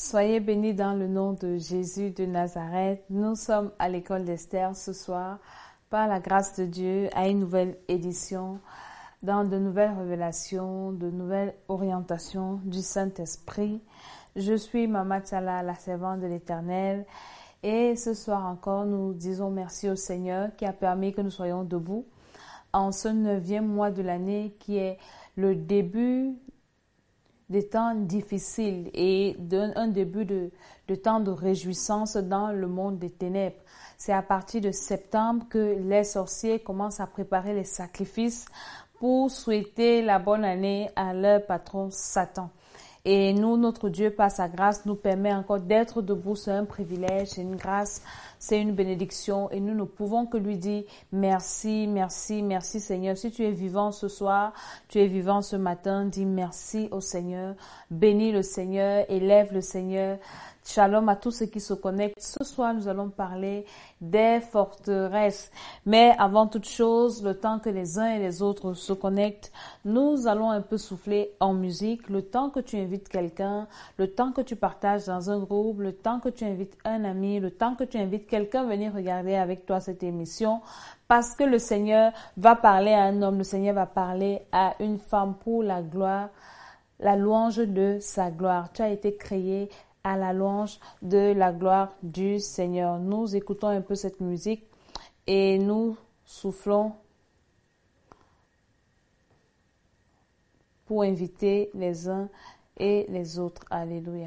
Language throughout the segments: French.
Soyez bénis dans le nom de Jésus de Nazareth. Nous sommes à l'école d'Esther ce soir, par la grâce de Dieu, à une nouvelle édition, dans de nouvelles révélations, de nouvelles orientations du Saint-Esprit. Je suis Mama Tchala, la servante de l'Éternel. Et ce soir encore, nous disons merci au Seigneur qui a permis que nous soyons debout en ce 9e mois de l'année qui est le début des temps difficiles et un début de temps de réjouissance dans le monde des ténèbres. C'est à partir de septembre que les sorciers commencent à préparer les sacrifices pour souhaiter la bonne année à leur patron Satan. Et nous, notre Dieu, par sa grâce, nous permet encore d'être debout. C'est un privilège, c'est une grâce, c'est une bénédiction. Et nous ne pouvons que lui dire merci, merci, merci Seigneur. Si tu es vivant ce soir, tu es vivant ce matin, dis merci au Seigneur. Bénis le Seigneur, élève le Seigneur. Shalom à tous ceux qui se connectent. Ce soir, nous allons parler des forteresses. Mais avant toute chose, le temps que les uns et les autres se connectent, nous allons un peu souffler en musique. Le temps que tu invites quelqu'un, le temps que tu partages dans un groupe, le temps que tu invites un ami, le temps que tu invites quelqu'un à venir regarder avec toi cette émission. Parce que le Seigneur va parler à un homme, le Seigneur va parler à une femme pour la gloire, la louange de sa gloire. Tu as été créé à la louange de la gloire du Seigneur. Nous écoutons un peu cette musique et nous soufflons pour inviter les uns et les autres. Alléluia.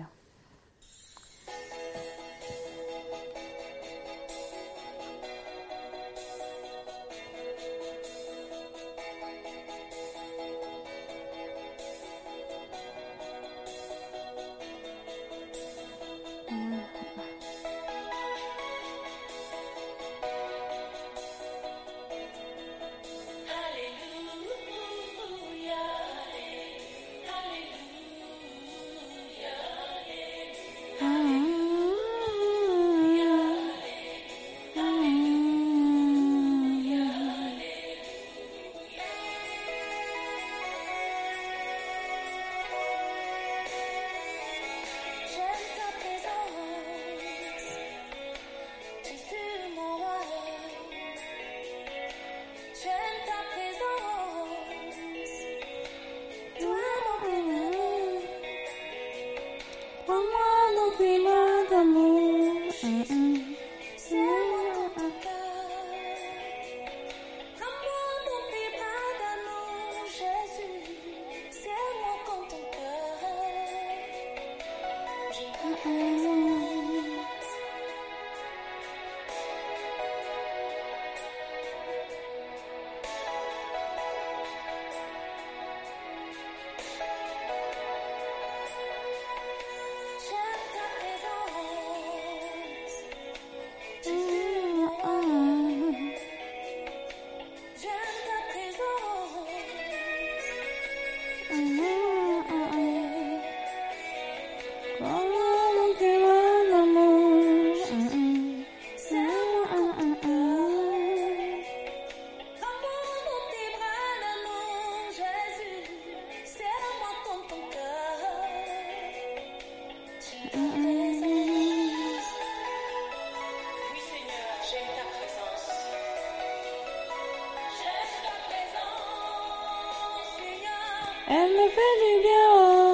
Elle me fait du bien,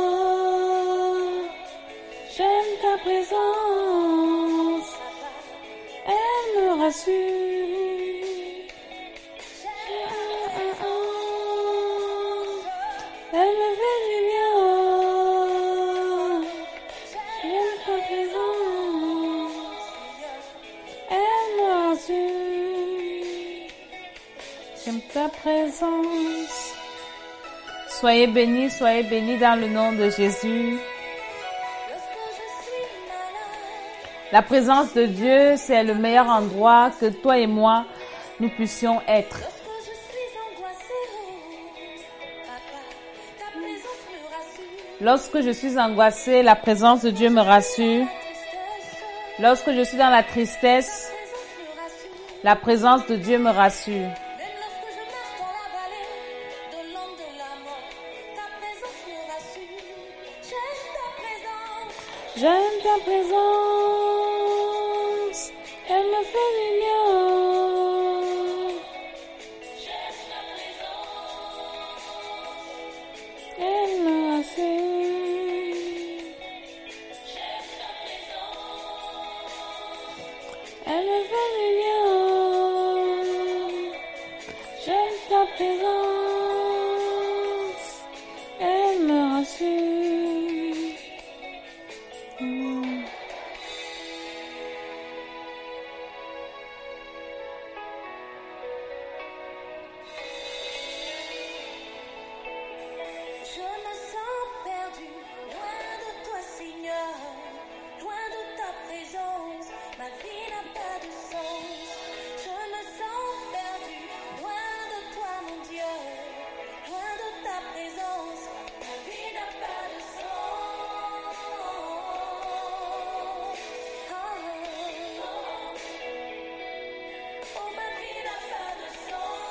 j'aime ta présence, elle me rassure, elle me fait du bien, j'aime ta présence, elle me rassure, j'aime ta présence. Soyez bénis dans le nom de Jésus. La présence de Dieu, c'est le meilleur endroit que toi et moi, nous puissions être. Lorsque je suis angoissée, la présence de Dieu me rassure. Lorsque je suis dans la tristesse, la présence de Dieu me rassure. J'aime ta présence, elle me fait du bien. J'aime ta présence, elle me rassure. J'aime ta présence, elle me fait du bien. J'aime ta présence, elle me rassure. Je me sens perdue, loin de toi Seigneur, loin de ta présence, ma vie n'a pas de sens. Je me sens perdue, loin de toi mon Dieu, loin de ta présence, ma vie n'a pas de sens. Oh, ma vie n'a pas de sens.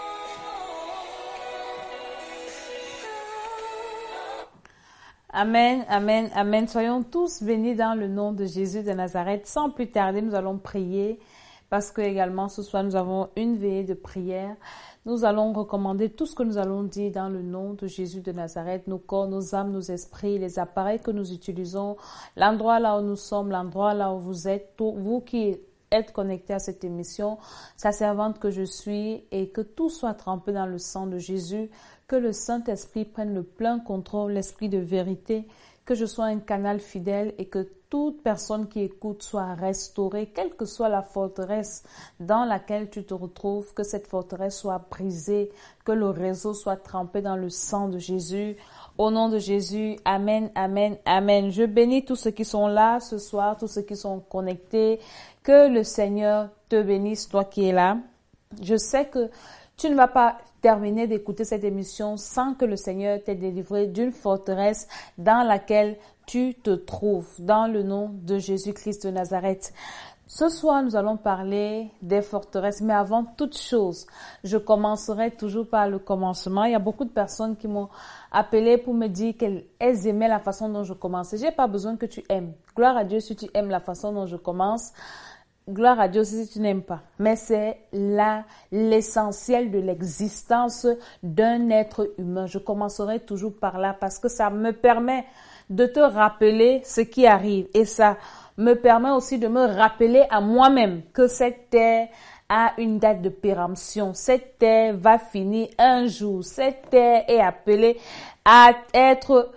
Amen, amen, amen. Soyons tous bénis dans le nom de Jésus de Nazareth. Sans plus tarder, nous allons prier parce que également ce soir, nous avons une veillée de prière. Nous allons recommander tout ce que nous allons dire dans le nom de Jésus de Nazareth, nos corps, nos âmes, nos esprits, les appareils que nous utilisons, l'endroit là où nous sommes, l'endroit là où vous êtes, vous qui êtes connectés à cette émission, sa servante que je suis, et que tout soit trempé dans le sang de Jésus, que le Saint-Esprit prenne le plein contrôle, l'esprit de vérité, que je sois un canal fidèle et que toute personne qui écoute soit restaurée, quelle que soit la forteresse dans laquelle tu te retrouves, que cette forteresse soit brisée, que le réseau soit trempé dans le sang de Jésus. Au nom de Jésus, amen, amen, amen. Je bénis tous ceux qui sont là ce soir, tous ceux qui sont connectés. Que le Seigneur te bénisse, toi qui es là. Je sais que tu ne vas pas terminer d'écouter cette émission sans que le Seigneur t'ait délivré d'une forteresse dans laquelle tu te trouves, dans le nom de Jésus-Christ de Nazareth. Ce soir, nous allons parler des forteresses, mais avant toute chose, je commencerai toujours par le commencement. Il y a beaucoup de personnes qui m'ont appelé pour me dire qu'elles aimaient la façon dont je commençais. J'ai pas besoin que tu aimes. Gloire à Dieu si tu aimes la façon dont je commence. Gloire à Dieu si tu n'aimes pas. Mais c'est l'essentiel de l'existence d'un être humain. Je commencerai toujours par là parce que ça me permet de te rappeler ce qui arrive. Et ça me permet aussi de me rappeler à moi-même que cette terre a une date de péremption. Cette terre va finir un jour. Cette terre est appelée à être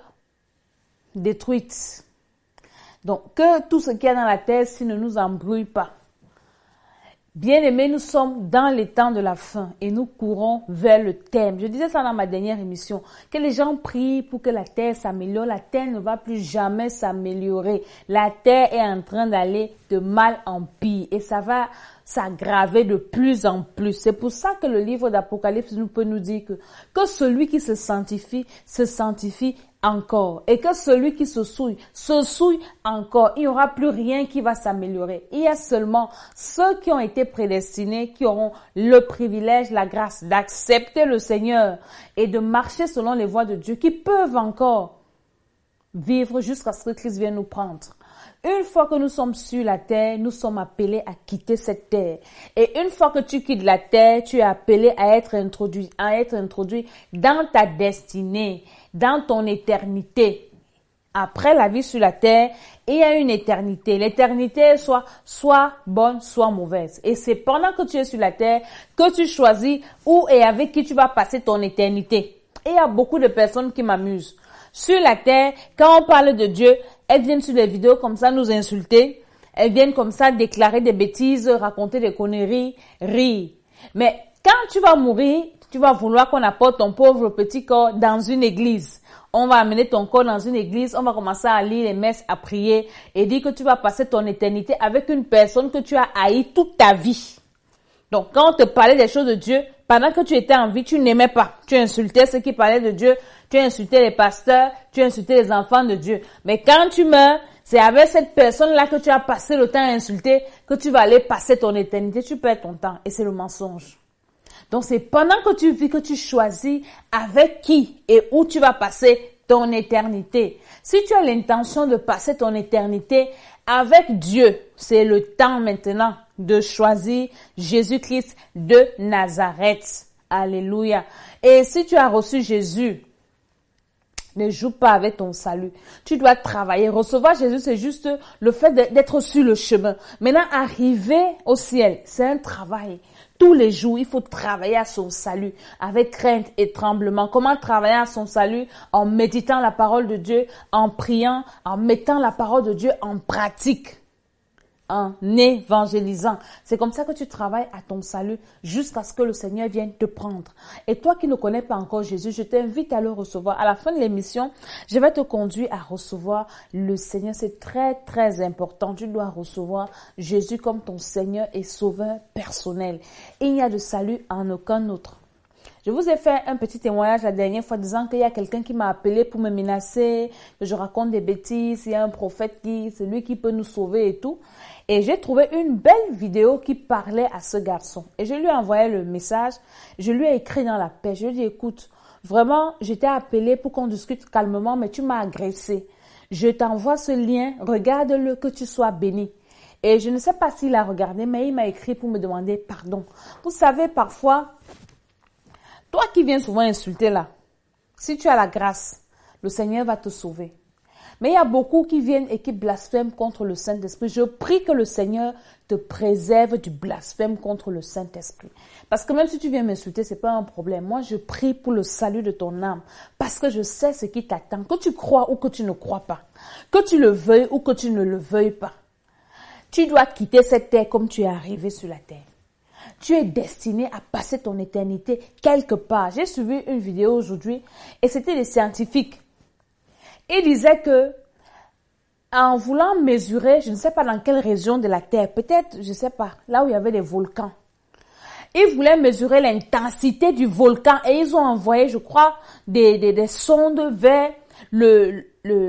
détruite. Donc, que tout ce qu'il y a dans la terre, s'il ne nous embrouille pas. Bien-aimés, nous sommes dans les temps de la fin et nous courons vers le terme. Je disais ça dans ma dernière émission, que les gens prient pour que la terre s'améliore. La terre ne va plus jamais s'améliorer. La terre est en train d'aller de mal en pire et ça va s'aggraver de plus en plus. C'est pour ça que le livre d'Apocalypse nous peut nous dire que celui qui se sanctifie encore. Et que celui qui se souille encore. Il n'y aura plus rien qui va s'améliorer. Il y a seulement ceux qui ont été prédestinés, qui auront le privilège, la grâce d'accepter le Seigneur et de marcher selon les voies de Dieu, qui peuvent encore vivre jusqu'à ce que Christ vienne nous prendre. Une fois que nous sommes sur la terre, nous sommes appelés à quitter cette terre. Et une fois que tu quittes la terre, tu es appelé à être introduit dans ta destinée, dans ton éternité. Après la vie sur la terre, il y a une éternité. L'éternité est soit bonne, soit mauvaise. Et c'est pendant que tu es sur la terre que tu choisis où et avec qui tu vas passer ton éternité. Et il y a beaucoup de personnes qui m'amusent. Sur la terre, quand on parle de Dieu, elles viennent sur les vidéos comme ça nous insulter. Elles viennent comme ça déclarer des bêtises, raconter des conneries, rire. Mais quand tu vas mourir, tu vas vouloir qu'on apporte ton pauvre petit corps dans une église. On va amener ton corps dans une église, on va commencer à lire les messes, à prier et dire que tu vas passer ton éternité avec une personne que tu as haï toute ta vie. Donc, quand on te parlait des choses de Dieu, pendant que tu étais en vie, tu n'aimais pas. Tu insultais ceux qui parlaient de Dieu, tu insultais les pasteurs, tu insultais les enfants de Dieu. Mais quand tu meurs, c'est avec cette personne-là que tu as passé le temps à insulter que tu vas aller passer ton éternité. Tu perds ton temps et c'est le mensonge. Donc, c'est pendant que tu vis que tu choisis avec qui et où tu vas passer ton éternité. Si tu as l'intention de passer ton éternité avec Dieu, c'est le temps maintenant de choisir Jésus-Christ de Nazareth. Alléluia. Et si tu as reçu Jésus, ne joue pas avec ton salut. Tu dois travailler. Recevoir Jésus, c'est juste le fait d'être sur le chemin. Maintenant, arriver au ciel, c'est un travail. Tous les jours, il faut travailler à son salut avec crainte et tremblement. Comment travailler à son salut? En méditant la parole de Dieu, en priant, en mettant la parole de Dieu en pratique, en évangélisant. C'est comme ça que tu travailles à ton salut jusqu'à ce que le Seigneur vienne te prendre. Et toi qui ne connais pas encore Jésus, je t'invite à le recevoir. À la fin de l'émission, je vais te conduire à recevoir le Seigneur. C'est très, très important. Tu dois recevoir Jésus comme ton Seigneur et Sauveur personnel. Il n'y a de salut en aucun autre. Je vous ai fait un petit témoignage la dernière fois disant qu'il y a quelqu'un qui m'a appelé pour me menacer, que je raconte des bêtises, il y a un prophète c'est lui qui peut nous sauver et tout. Et j'ai trouvé une belle vidéo qui parlait à ce garçon. Et je lui ai envoyé le message, je lui ai écrit dans la paix, je lui ai dit, écoute, vraiment, je t'ai appelé pour qu'on discute calmement, mais tu m'as agressé. Je t'envoie ce lien, regarde-le, que tu sois béni. Et je ne sais pas s'il a regardé, mais il m'a écrit pour me demander pardon. Vous savez, parfois, toi qui viens souvent insulter là, si tu as la grâce, le Seigneur va te sauver. Mais il y a beaucoup qui viennent et qui blasphèment contre le Saint-Esprit. Je prie que le Seigneur te préserve du blasphème contre le Saint-Esprit. Parce que même si tu viens m'insulter, c'est pas un problème. Moi, je prie pour le salut de ton âme. Parce que je sais ce qui t'attend. Que tu crois ou que tu ne crois pas. Que tu le veuilles ou que tu ne le veuilles pas. Tu dois quitter cette terre comme tu es arrivé sur la terre. Tu es destiné à passer ton éternité quelque part. J'ai suivi une vidéo aujourd'hui et c'était des scientifiques. Ils disaient que en voulant mesurer, je ne sais pas dans quelle région de la Terre, peut-être, je ne sais pas, là où il y avait des volcans. Ils voulaient mesurer l'intensité du volcan et ils ont envoyé, je crois, des sondes vers le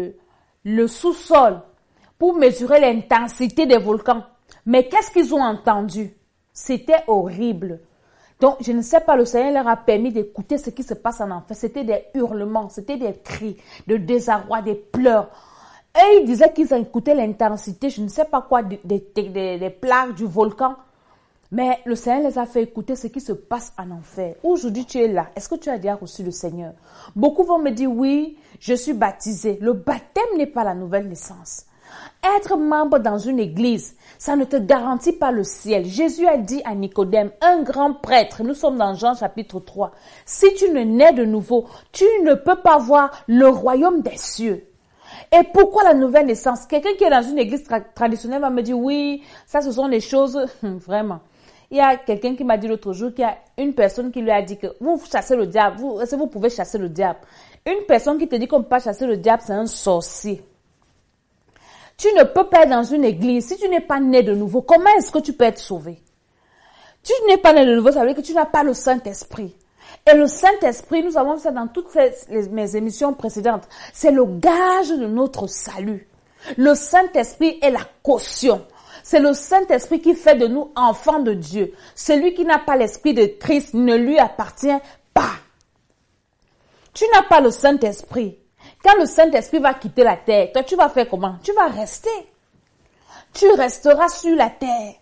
sous-sol pour mesurer l'intensité des volcans. Mais qu'est-ce qu'ils ont entendu? C'était horrible. Donc, je ne sais pas, le Seigneur leur a permis d'écouter ce qui se passe en enfer. C'était des hurlements, c'était des cris, de désarroi, des pleurs. Et ils disaient qu'ils ont écouté l'intensité, je ne sais pas quoi, des plaques du volcan. Mais le Seigneur les a fait écouter ce qui se passe en enfer. Aujourd'hui, tu es là. Est-ce que tu as déjà reçu le Seigneur? Beaucoup vont me dire, oui, je suis baptisé. Le baptême n'est pas la nouvelle naissance. Être membre dans une église, ça ne te garantit pas le ciel. Jésus a dit à Nicodème, un grand prêtre, nous sommes dans Jean chapitre 3, si tu ne nais de nouveau, tu ne peux pas voir le royaume des cieux. Et pourquoi la nouvelle naissance? Quelqu'un qui est dans une église traditionnelle va me dire, oui, ça ce sont des choses, vraiment. Il y a quelqu'un qui m'a dit l'autre jour qu'il y a une personne qui lui a dit que vous chassez le diable, est-ce que vous pouvez chasser le diable? Une personne qui te dit qu'on ne peut pas chasser le diable, c'est un sorcier. Tu ne peux pas être dans une église. Si tu n'es pas né de nouveau, comment est-ce que tu peux être sauvé? Tu n'es pas né de nouveau, ça veut dire que tu n'as pas le Saint-Esprit. Et le Saint-Esprit, nous avons vu ça dans toutes mes émissions précédentes, c'est le gage de notre salut. Le Saint-Esprit est la caution. C'est le Saint-Esprit qui fait de nous enfants de Dieu. Celui qui n'a pas l'Esprit de Christ ne lui appartient pas. Tu n'as pas le Saint-Esprit. Quand le Saint-Esprit va quitter la terre, toi tu vas faire comment? Tu vas rester. Tu resteras sur la terre.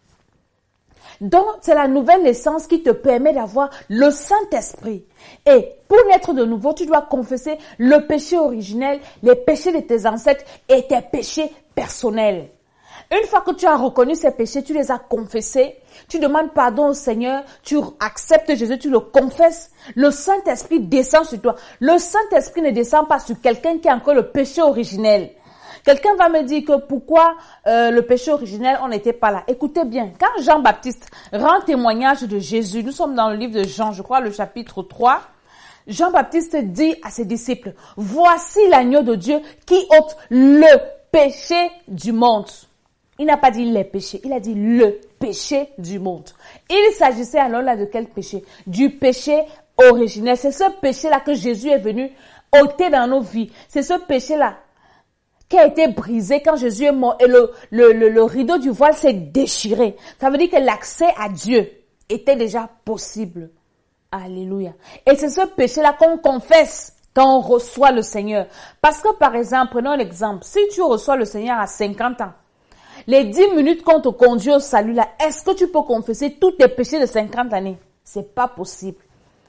Donc, c'est la nouvelle naissance qui te permet d'avoir le Saint-Esprit. Et pour naître de nouveau, tu dois confesser le péché originel, les péchés de tes ancêtres et tes péchés personnels. Une fois que tu as reconnu ces péchés, tu les as confessés, tu demandes pardon au Seigneur, tu acceptes Jésus, tu le confesses, le Saint-Esprit descend sur toi. Le Saint-Esprit ne descend pas sur quelqu'un qui a encore le péché originel. Quelqu'un va me dire que pourquoi le péché originel, on n'était pas là. Écoutez bien, quand Jean-Baptiste rend témoignage de Jésus, nous sommes dans le livre de Jean, je crois le chapitre 3, Jean-Baptiste dit à ses disciples, « Voici l'agneau de Dieu qui ôte le péché du monde. » Il n'a pas dit les péchés, il a dit le péché du monde. Il s'agissait alors là de quel péché? Du péché originel. C'est ce péché-là que Jésus est venu ôter dans nos vies. C'est ce péché-là qui a été brisé quand Jésus est mort et le rideau du voile s'est déchiré. Ça veut dire que l'accès à Dieu était déjà possible. Alléluia. Et c'est ce péché-là qu'on confesse quand on reçoit le Seigneur. Parce que par exemple, prenons l'exemple, si tu reçois le Seigneur à 50 ans, les 10 minutes qu'on te conduit au salut là, est-ce que tu peux confesser tous tes péchés de 50 années? C'est pas possible.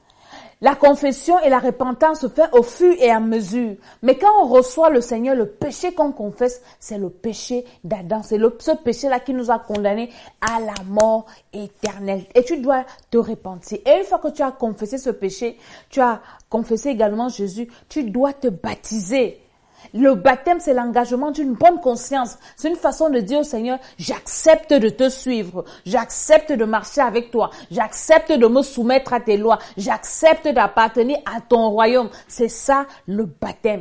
La confession et la repentance se fait au fur et à mesure. Mais quand on reçoit le Seigneur, le péché qu'on confesse, c'est le péché d'Adam. C'est ce péché-là qui nous a condamnés à la mort éternelle. Et tu dois te repentir. Et une fois que tu as confessé ce péché, tu as confessé également Jésus, tu dois te baptiser. Le baptême, c'est l'engagement d'une bonne conscience. C'est une façon de dire au Seigneur, j'accepte de te suivre, j'accepte de marcher avec toi, j'accepte de me soumettre à tes lois, j'accepte d'appartenir à ton royaume. C'est ça le baptême.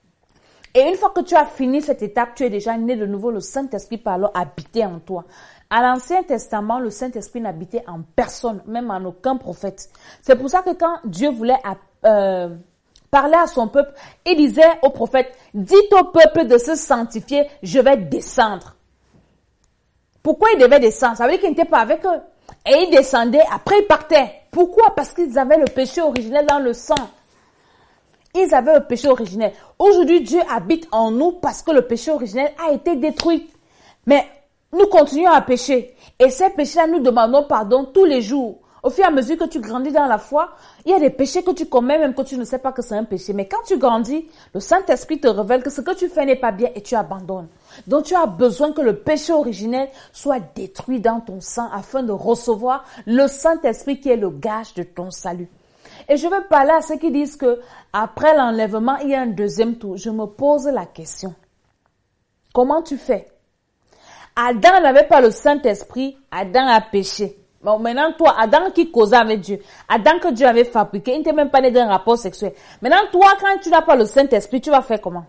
Et une fois que tu as fini cette étape, tu es déjà né de nouveau, le Saint-Esprit par alors habiter en toi. À l'Ancien Testament, le Saint-Esprit n'habitait en personne, même en aucun prophète. C'est pour ça que quand Dieu voulait parlait à son peuple, il disait au prophète, dites au peuple de se sanctifier, je vais descendre. Pourquoi il devait descendre? Ça veut dire qu'il n'était pas avec eux. Et il descendait, après il partait. Pourquoi? Parce qu'ils avaient le péché originel dans le sang. Ils avaient le péché originel. Aujourd'hui, Dieu habite en nous parce que le péché originel a été détruit. Mais nous continuons à pécher. Et ces péchés-là, nous demandons pardon tous les jours. Au fur et à mesure que tu grandis dans la foi, il y a des péchés que tu commets même que tu ne sais pas que c'est un péché. Mais quand tu grandis, le Saint-Esprit te révèle que ce que tu fais n'est pas bien et tu abandonnes. Donc tu as besoin que le péché originel soit détruit dans ton sang afin de recevoir le Saint-Esprit qui est le gage de ton salut. Et je veux parler à ceux qui disent que après l'enlèvement, il y a un deuxième tour. Je me pose la question. Comment tu fais? Adam n'avait pas le Saint-Esprit, Adam a péché. Bon, maintenant, toi, Adam qui causait avec Dieu, Adam que Dieu avait fabriqué, il n'était même pas né d'un rapport sexuel. Maintenant, toi, quand tu n'as pas le Saint-Esprit, tu vas faire comment?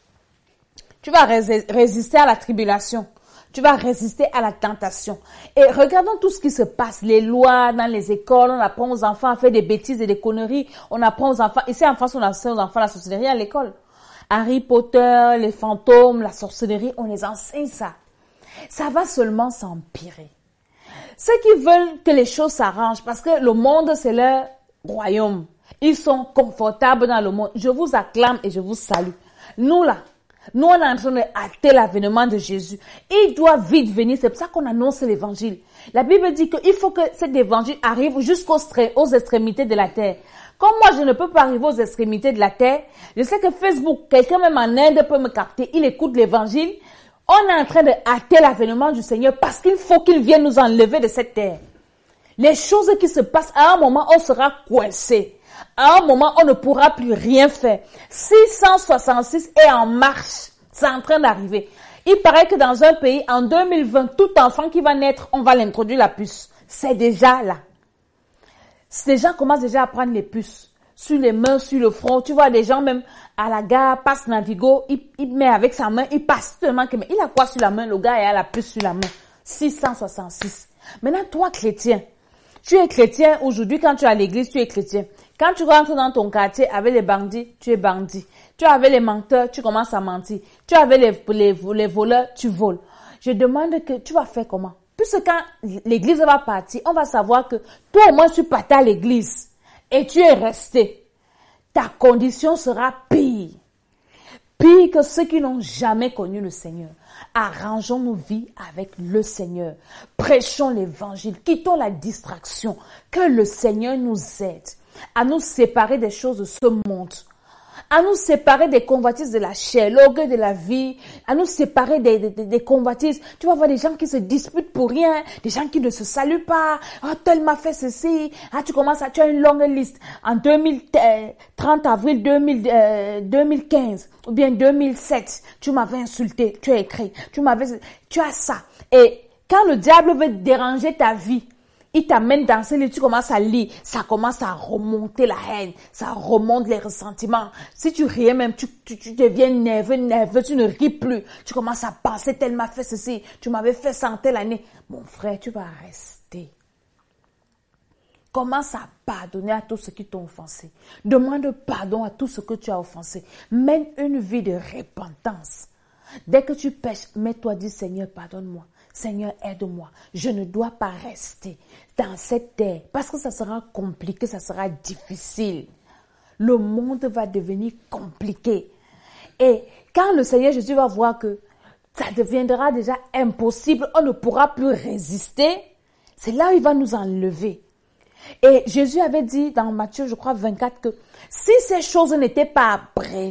Tu vas résister à la tribulation. Tu vas résister à la tentation. Et regardons tout ce qui se passe. Les lois dans les écoles, on apprend aux enfants à faire des bêtises et des conneries. On apprend aux enfants, ici en France, on apprend aux enfants la sorcellerie à l'école. Harry Potter, les fantômes, la sorcellerie, on les enseigne ça. Ça va seulement s'empirer. Ceux qui veulent que les choses s'arrangent, parce que le monde, c'est leur royaume. Ils sont confortables dans le monde. Je vous acclame et je vous salue. Nous là, nous on est en train de hâter l'avènement de Jésus. Il doit vite venir. C'est pour ça qu'on annonce l'évangile. La Bible dit qu'il faut que cet évangile arrive jusqu'aux extrémités de la terre. Comme moi, je ne peux pas arriver aux extrémités de la terre, je sais que Facebook, quelqu'un même en Inde peut me capter. Il écoute l'évangile. On est en train de hâter l'avènement du Seigneur parce qu'il faut qu'il vienne nous enlever de cette terre. Les choses qui se passent, à un moment, on sera coincé. À un moment, on ne pourra plus rien faire. 666 est en marche. C'est en train d'arriver. Il paraît que dans un pays, en 2020, tout enfant qui va naître, on va l'introduire la puce. C'est déjà là. Les gens commencent déjà à prendre les puces. Sur les mains, sur le front. Tu vois des gens même à la gare, passe Navigo, il met avec sa main, il passe tellement que, mais il a quoi sur la main? Le gars a la puce sur la main. 666. Maintenant, toi, chrétien, tu es chrétien aujourd'hui, quand tu es à l'église, tu es chrétien. Quand tu rentres dans ton quartier avec les bandits, tu es bandit. Tu es avec les menteurs, tu commences à mentir. Tu es avec les voleurs, tu voles. Je demande que tu vas faire comment? Puisque quand l'église va partir, on va savoir que toi au moins tu partais à l'église. Et tu es resté. Ta condition sera pire. Pire que ceux qui n'ont jamais connu le Seigneur. Arrangeons nos vies avec le Seigneur. Prêchons l'évangile. Quittons la distraction. Que le Seigneur nous aide à nous séparer des choses de ce monde. À nous séparer des convoitises de la chair, l'orgueil de la vie, à nous séparer des convoitises. Tu vas voir des gens qui se disputent pour rien, des gens qui ne se saluent pas. Ah, tel m'a fait ceci. Ah, tu as une longue liste. En 30 avril 2015 ou bien 2007, tu m'avais insulté, tu as écrit, tu as ça. Et quand le diable veut déranger ta vie, il t'amène dans ce livre, tu commences à lire, ça commence à remonter la haine, ça remonte les ressentiments. Si tu riais même, tu deviens nerveux, tu ne ris plus. Tu commences à penser, tel m'a fait ceci, tu m'avais fait ça en telle année. Mon frère, tu vas rester. Commence à pardonner à tous ceux qui t'ont offensé. Demande pardon à tous ceux que tu as offensés. Mène une vie de repentance. Dès que tu pèches, mets-toi, dis Seigneur, pardonne-moi. Seigneur, aide-moi. Je ne dois pas rester dans cette terre parce que ça sera compliqué, ça sera difficile. le monde va devenir compliqué. Et quand le Seigneur Jésus va voir que ça deviendra déjà impossible, on ne pourra plus résister, c'est là où il va nous enlever. Et Jésus avait dit dans Matthieu, je crois, 24, que si ces choses n'étaient pas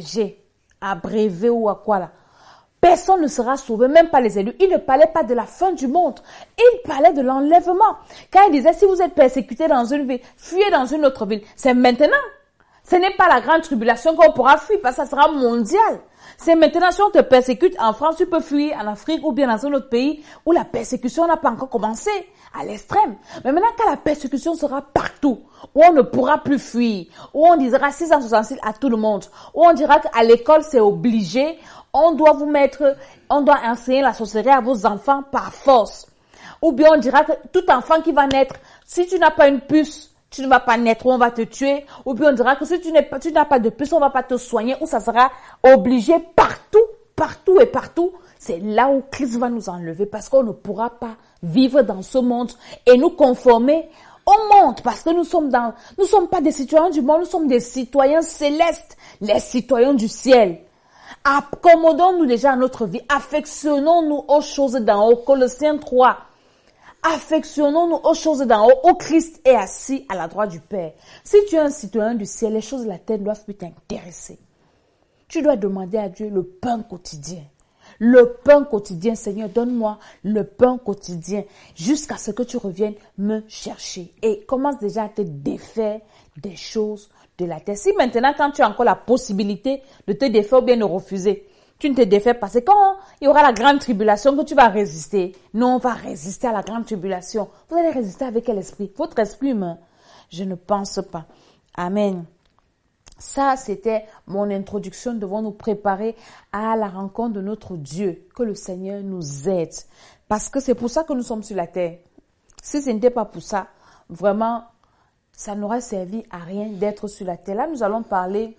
abrévées ou à quoi là, personne ne sera sauvé, même pas les élus. Il ne parlait pas de la fin du monde. Il parlait de l'enlèvement. Quand il disait, si vous êtes persécutés dans une ville, fuyez dans une autre ville. C'est maintenant. Ce n'est pas la grande tribulation qu'on pourra fuir, parce que ça sera mondial. C'est maintenant, si on te persécute en France, tu peux fuir en Afrique ou bien dans un autre pays où la persécution n'a pas encore commencé, à l'extrême. Mais maintenant, quand la persécution sera partout, où on ne pourra plus fuir, où on dira 666 à tout le monde, où on dira qu'à l'école, c'est obligé, on doit enseigner la sorcellerie à vos enfants par force. Ou bien on dira que tout enfant qui va naître, si tu n'as pas une puce, tu ne vas pas naître ou on va te tuer. Ou bien on dira que si tu n'as pas de puce, on va pas te soigner ou ça sera obligé partout. C'est là où Christ va nous enlever parce qu'on ne pourra pas vivre dans ce monde et nous conformer au monde parce que nous sommes pas des citoyens du monde, nous sommes des citoyens célestes, les citoyens du ciel. Accommodons-nous déjà à notre vie, affectionnons-nous aux choses d'en haut. Colossiens 3. Affectionnons-nous aux choses d'en haut, où Christ est assis à la droite du Père. Si tu es un citoyen du ciel, les choses de la terre doivent plus t'intéresser. Tu dois demander à Dieu le pain quotidien. Le pain quotidien, Seigneur, donne-moi le pain quotidien jusqu'à ce que tu reviennes me chercher. Et commence déjà à te défaire des choses de la terre. Si maintenant, quand tu as encore la possibilité de te défaire ou bien de refuser, tu ne te défais pas. C'est quand il y aura la grande tribulation que tu vas résister. Non, on va résister à la grande tribulation. Vous allez résister avec quel esprit? Votre esprit humain? Je ne pense pas. Amen. Ça, c'était mon introduction. Nous devons nous préparer à la rencontre de notre Dieu. Que le Seigneur nous aide. Parce que c'est pour ça que nous sommes sur la terre. Si ce n'était pas pour ça, vraiment, ça n'aurait servi à rien d'être sur la terre. Là, nous allons parler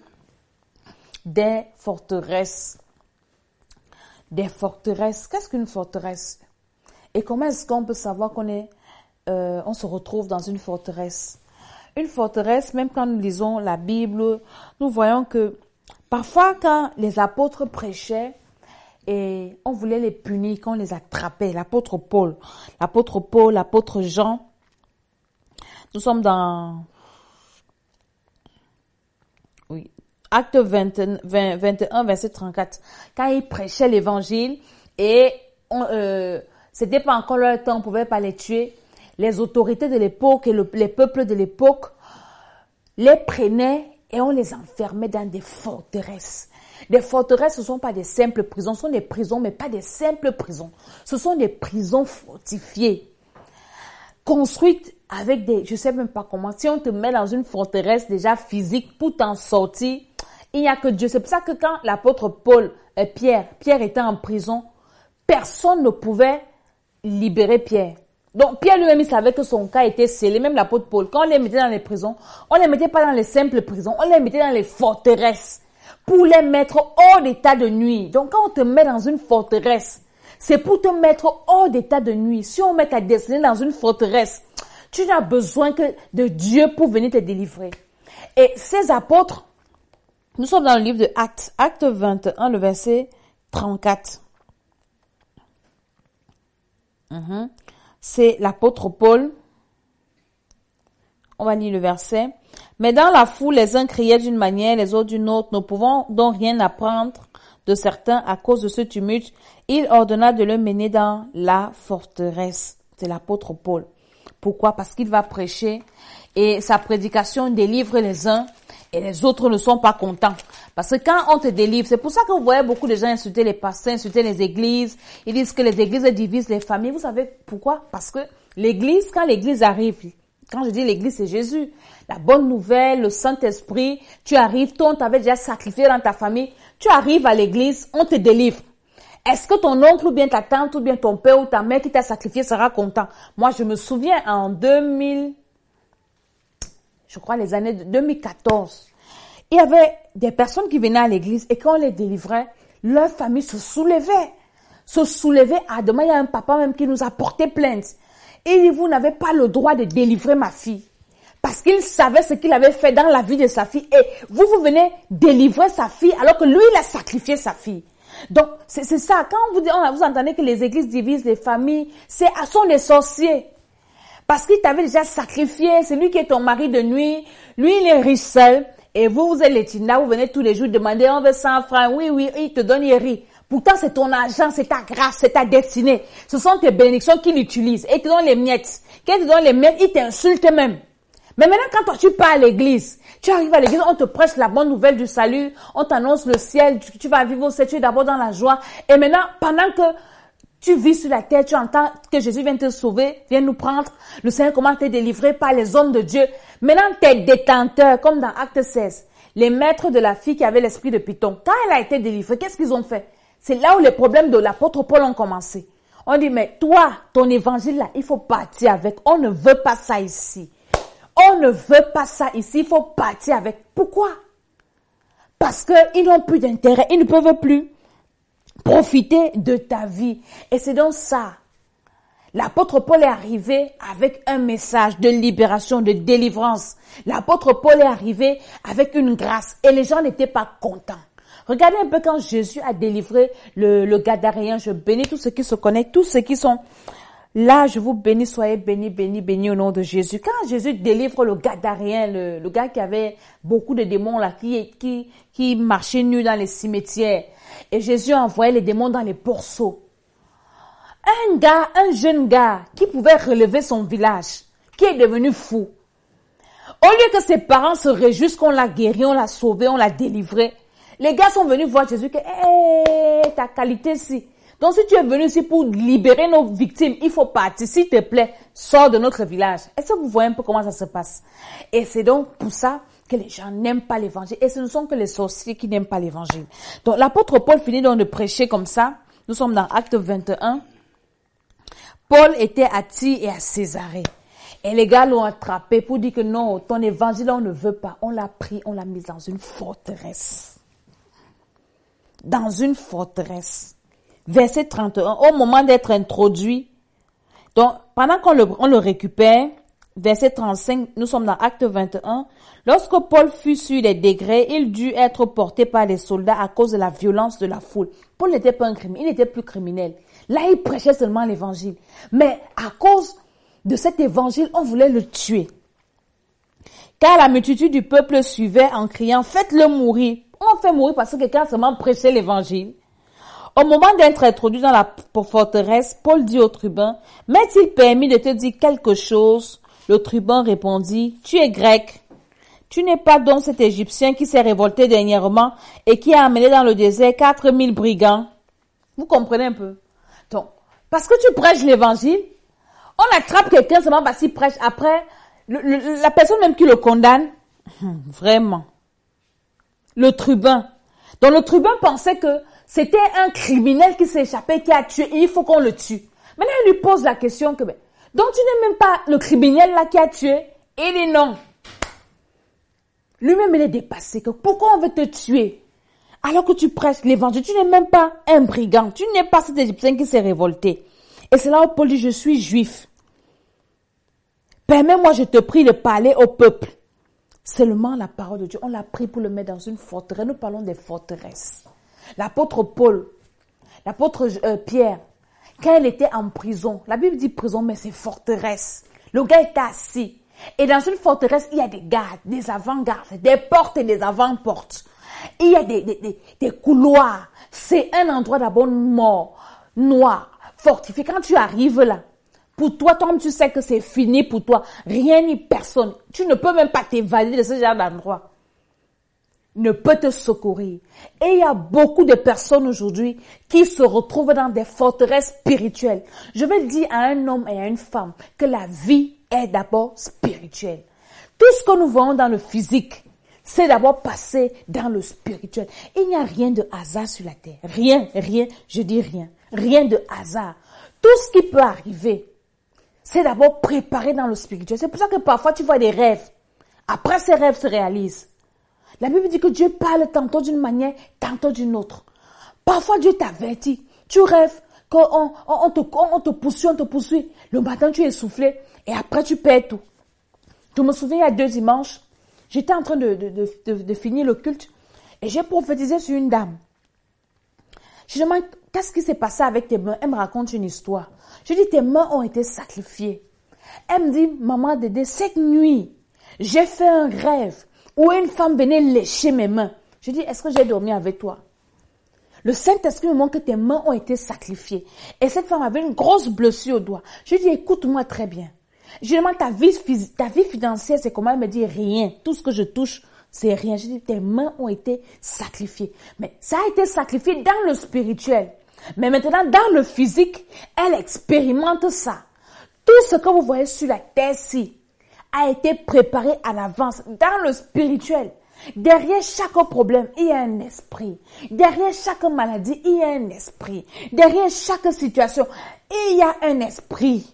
des forteresses. Des forteresses. Qu'est-ce qu'une forteresse? Et comment est-ce qu'on peut savoir on se retrouve dans une forteresse? Une forteresse, même quand nous lisons la Bible, nous voyons que parfois quand les apôtres prêchaient et on voulait les punir, quand on les attrapait, l'apôtre Paul, l'apôtre Jean, nous sommes dans Acte 21, verset 34. Quand ils prêchaient l'évangile et c'était pas encore leur temps, on pouvait pas les tuer. Les autorités de l'époque et les peuples de l'époque les prenaient et on les enfermait dans des forteresses. Des forteresses, ce ne sont pas des simples prisons, ce sont des prisons, mais pas des simples prisons. Ce sont des prisons fortifiées, construites avec je sais même pas comment. Si on te met dans une forteresse déjà physique pour t'en sortir, il n'y a que Dieu. C'est pour ça que quand l'apôtre Pierre était en prison, personne ne pouvait libérer Pierre. Donc Pierre lui-même, il savait que son cas était scellé, même l'apôtre Paul. Quand on les mettait dans les prisons, on les mettait pas dans les simples prisons, on les mettait dans les forteresses pour les mettre hors d'état de nuit. Donc quand on te met dans une forteresse, c'est pour te mettre hors d'état de nuit. Si on met ta destinée dans une forteresse, tu n'as besoin que de Dieu pour venir te délivrer. Et ces apôtres, nous sommes dans le livre de Actes, Acte 21, le verset 34. C'est l'apôtre Paul. On va lire le verset. Mais dans la foule, les uns criaient d'une manière, les autres d'une autre. Ne pouvant donc rien apprendre de certains à cause de ce tumulte, il ordonna de le mener dans la forteresse. C'est l'apôtre Paul. Pourquoi? Parce qu'il va prêcher et sa prédication délivre les uns et les autres ne sont pas contents. Parce que quand on te délivre, c'est pour ça que vous voyez beaucoup de gens insulter les pasteurs, insulter les églises. Ils disent que les églises divisent les familles. Vous savez pourquoi? Parce que l'église, quand l'église arrive, quand je dis l'église, c'est Jésus. La bonne nouvelle, le Saint-Esprit, tu arrives, toi, on t'avait déjà sacrifié dans ta famille. Tu arrives à l'église, on te délivre. Est-ce que ton oncle ou bien ta tante ou bien ton père ou ta mère qui t'a sacrifié sera content? Moi, je me souviens en 2000, je crois les années 2014, il y avait des personnes qui venaient à l'église et quand on les délivrait, leur famille se soulevait. À demain, il y a un papa même qui nous a porté plainte. Et il dit, vous n'avez pas le droit de délivrer ma fille. parce qu'il savait ce qu'il avait fait dans la vie de sa fille. Et vous venez délivrer sa fille alors que lui, il a sacrifié sa fille. Donc, c'est ça. Quand vous entendez que les églises divisent les familles, sont des sorciers. Parce qu'il t'avait déjà sacrifié. C'est lui qui est ton mari de nuit. Lui, il est riche seul. Et vous êtes les Tina, vous venez tous les jours demander, on veut 100 francs. Oui, il te donne, il rit. Pourtant, c'est ton argent, c'est ta grâce, c'est ta destinée. Ce sont tes bénédictions qu'il utilise. Et il te donne les miettes. Quand il te donne les miettes, il t'insulte même. Mais maintenant, quand toi, tu pars à l'église, tu arrives à l'église, on te prêche la bonne nouvelle du salut, on t'annonce le ciel, tu vas vivre au ciel, tu es d'abord dans la joie. Et maintenant, pendant que tu vis sur la terre, tu entends que Jésus vient te sauver, vient nous prendre, le Seigneur commence à te délivrer par les hommes de Dieu. Maintenant, tes détenteurs, comme dans Acte 16, les maîtres de la fille qui avait l'esprit de Python, quand elle a été délivrée, qu'est-ce qu'ils ont fait? C'est là où les problèmes de l'apôtre Paul ont commencé. On dit, mais toi, ton évangile là, il faut partir avec. On ne veut pas ça ici. On ne veut pas ça ici. Il faut partir avec. Pourquoi? Parce qu'ils n'ont plus d'intérêt. Ils ne peuvent plus profiter de ta vie. Et c'est donc ça. L'apôtre Paul est arrivé avec un message de libération, de délivrance. L'apôtre Paul est arrivé avec une grâce. Et les gens n'étaient pas contents. Regardez un peu quand Jésus a délivré le Gadaréen. Je bénis tous ceux qui se connaissent, tous ceux qui sont là. Je vous bénis, soyez bénis, bénis, bénis au nom de Jésus. Quand Jésus délivre le Gadaréen, le gars qui avait beaucoup de démons là, qui marchait nu dans les cimetières, et Jésus envoyait les démons dans les pourceaux. Un jeune gars qui pouvait relever son village, qui est devenu fou. Au lieu que ses parents se réjouissent qu'on l'a guéri, on l'a sauvé, on l'a délivré, les gars sont venus voir Jésus que, ta qualité si. Donc si tu es venu ici pour libérer nos victimes, il faut partir. S'il te plaît, sors de notre village. Est-ce que vous voyez un peu comment ça se passe? Et c'est donc pour ça que les gens n'aiment pas l'évangile. Et ce ne sont que les sorciers qui n'aiment pas l'évangile. Donc l'apôtre Paul finit donc de prêcher comme ça. Nous sommes dans Acte 21. Paul était à Tyr et à Césarée. Et les gars l'ont attrapé pour dire que non, ton évangile, on ne veut pas. On l'a pris, on l'a mis dans une forteresse. Dans une forteresse. Verset 31, au moment d'être introduit. Donc, pendant qu'on le récupère, verset 35, nous sommes dans Acte 21. Lorsque Paul fut sur les degrés, il dut être porté par les soldats à cause de la violence de la foule. Paul n'était pas un criminel, il n'était plus criminel. Là, il prêchait seulement l'évangile. Mais à cause de cet évangile, on voulait le tuer. Car la multitude du peuple suivait en criant, faites-le mourir. On fait mourir parce que quelqu'un seulement prêchait l'évangile. Au moment d'être introduit dans la forteresse, Paul dit au tribun, m'est-il permis de te dire quelque chose? Le tribun répondit, tu es grec. Tu n'es pas donc cet Égyptien qui s'est révolté dernièrement et qui a amené dans le désert 4000 brigands. Vous comprenez un peu? Donc, parce que tu prêches l'évangile, on attrape quelqu'un seulement parce qu'il prêche. Après, la personne même qui le condamne, vraiment. Le tribun. Donc le tribun pensait que c'était un criminel qui s'est échappé, qui a tué, et il faut qu'on le tue. Maintenant, il lui pose la question que, donc tu n'es même pas le criminel là qui a tué? Il dit non. Lui-même, il est dépassé. Que pourquoi on veut te tuer? Alors que tu prêches l'évangile, tu n'es même pas un brigand. Tu n'es pas cet Égyptien qui s'est révolté. Et c'est là où Paul dit, je suis juif. Permets-moi, je te prie de parler au peuple. Seulement la parole de Dieu, on l'a pris pour le mettre dans une forteresse. Nous parlons des forteresses. L'apôtre Paul, l'apôtre Pierre, quand il était en prison, la Bible dit prison, mais c'est forteresse. Le gars était assis. Et dans une forteresse, il y a des gardes, des avant-gardes, des portes et des avant-portes. Il y a des couloirs. C'est un endroit d'abord mort, noir, fortifié. Quand tu arrives là, pour toi, toi-même, tu sais que c'est fini pour toi. Rien ni personne. Tu ne peux même pas t'évader de ce genre d'endroit. Ne peut te secourir. Et il y a beaucoup de personnes aujourd'hui qui se retrouvent dans des forteresses spirituelles. Je vais dire à un homme et à une femme que la vie est d'abord spirituelle. Tout ce que nous voyons dans le physique, c'est d'abord passer dans le spirituel. Il n'y a rien de hasard sur la terre. Rien, je dis rien. Rien de hasard. Tout ce qui peut arriver, c'est d'abord préparé dans le spirituel. C'est pour ça que parfois tu vois des rêves. Après, ces rêves se réalisent. La Bible dit que Dieu parle tantôt d'une manière, tantôt d'une autre. Parfois, Dieu t'avertit. Tu rêves qu'on te poursuit. Le matin, tu es essoufflé et après, tu perds tout. Je me souviens, il y a 2 dimanches, j'étais en train de finir le culte et j'ai prophétisé sur une dame. Je lui demande, qu'est-ce qui s'est passé avec tes mains? Elle me raconte une histoire. Je dis, tes mains ont été sacrifiées. Elle me dit, maman Dédé, cette nuit, j'ai fait un rêve où une femme venait lécher mes mains. Je dis, est-ce que j'ai dormi avec toi? Le Saint-Esprit me montre que tes mains ont été sacrifiées. Et cette femme avait une grosse blessure au doigt. Je lui dis, écoute-moi très bien. Je lui demande, ta vie financière, c'est comment? Elle me dit, rien. Tout ce que je touche, c'est rien. Je dis, tes mains ont été sacrifiées. Mais ça a été sacrifié dans le spirituel. Mais maintenant, dans le physique, elle expérimente ça. Tout ce que vous voyez sur la terre-ci a été préparé à l'avance dans le spirituel. Derrière chaque problème, il y a un esprit. Derrière chaque maladie, il y a un esprit. Derrière chaque situation, il y a un esprit.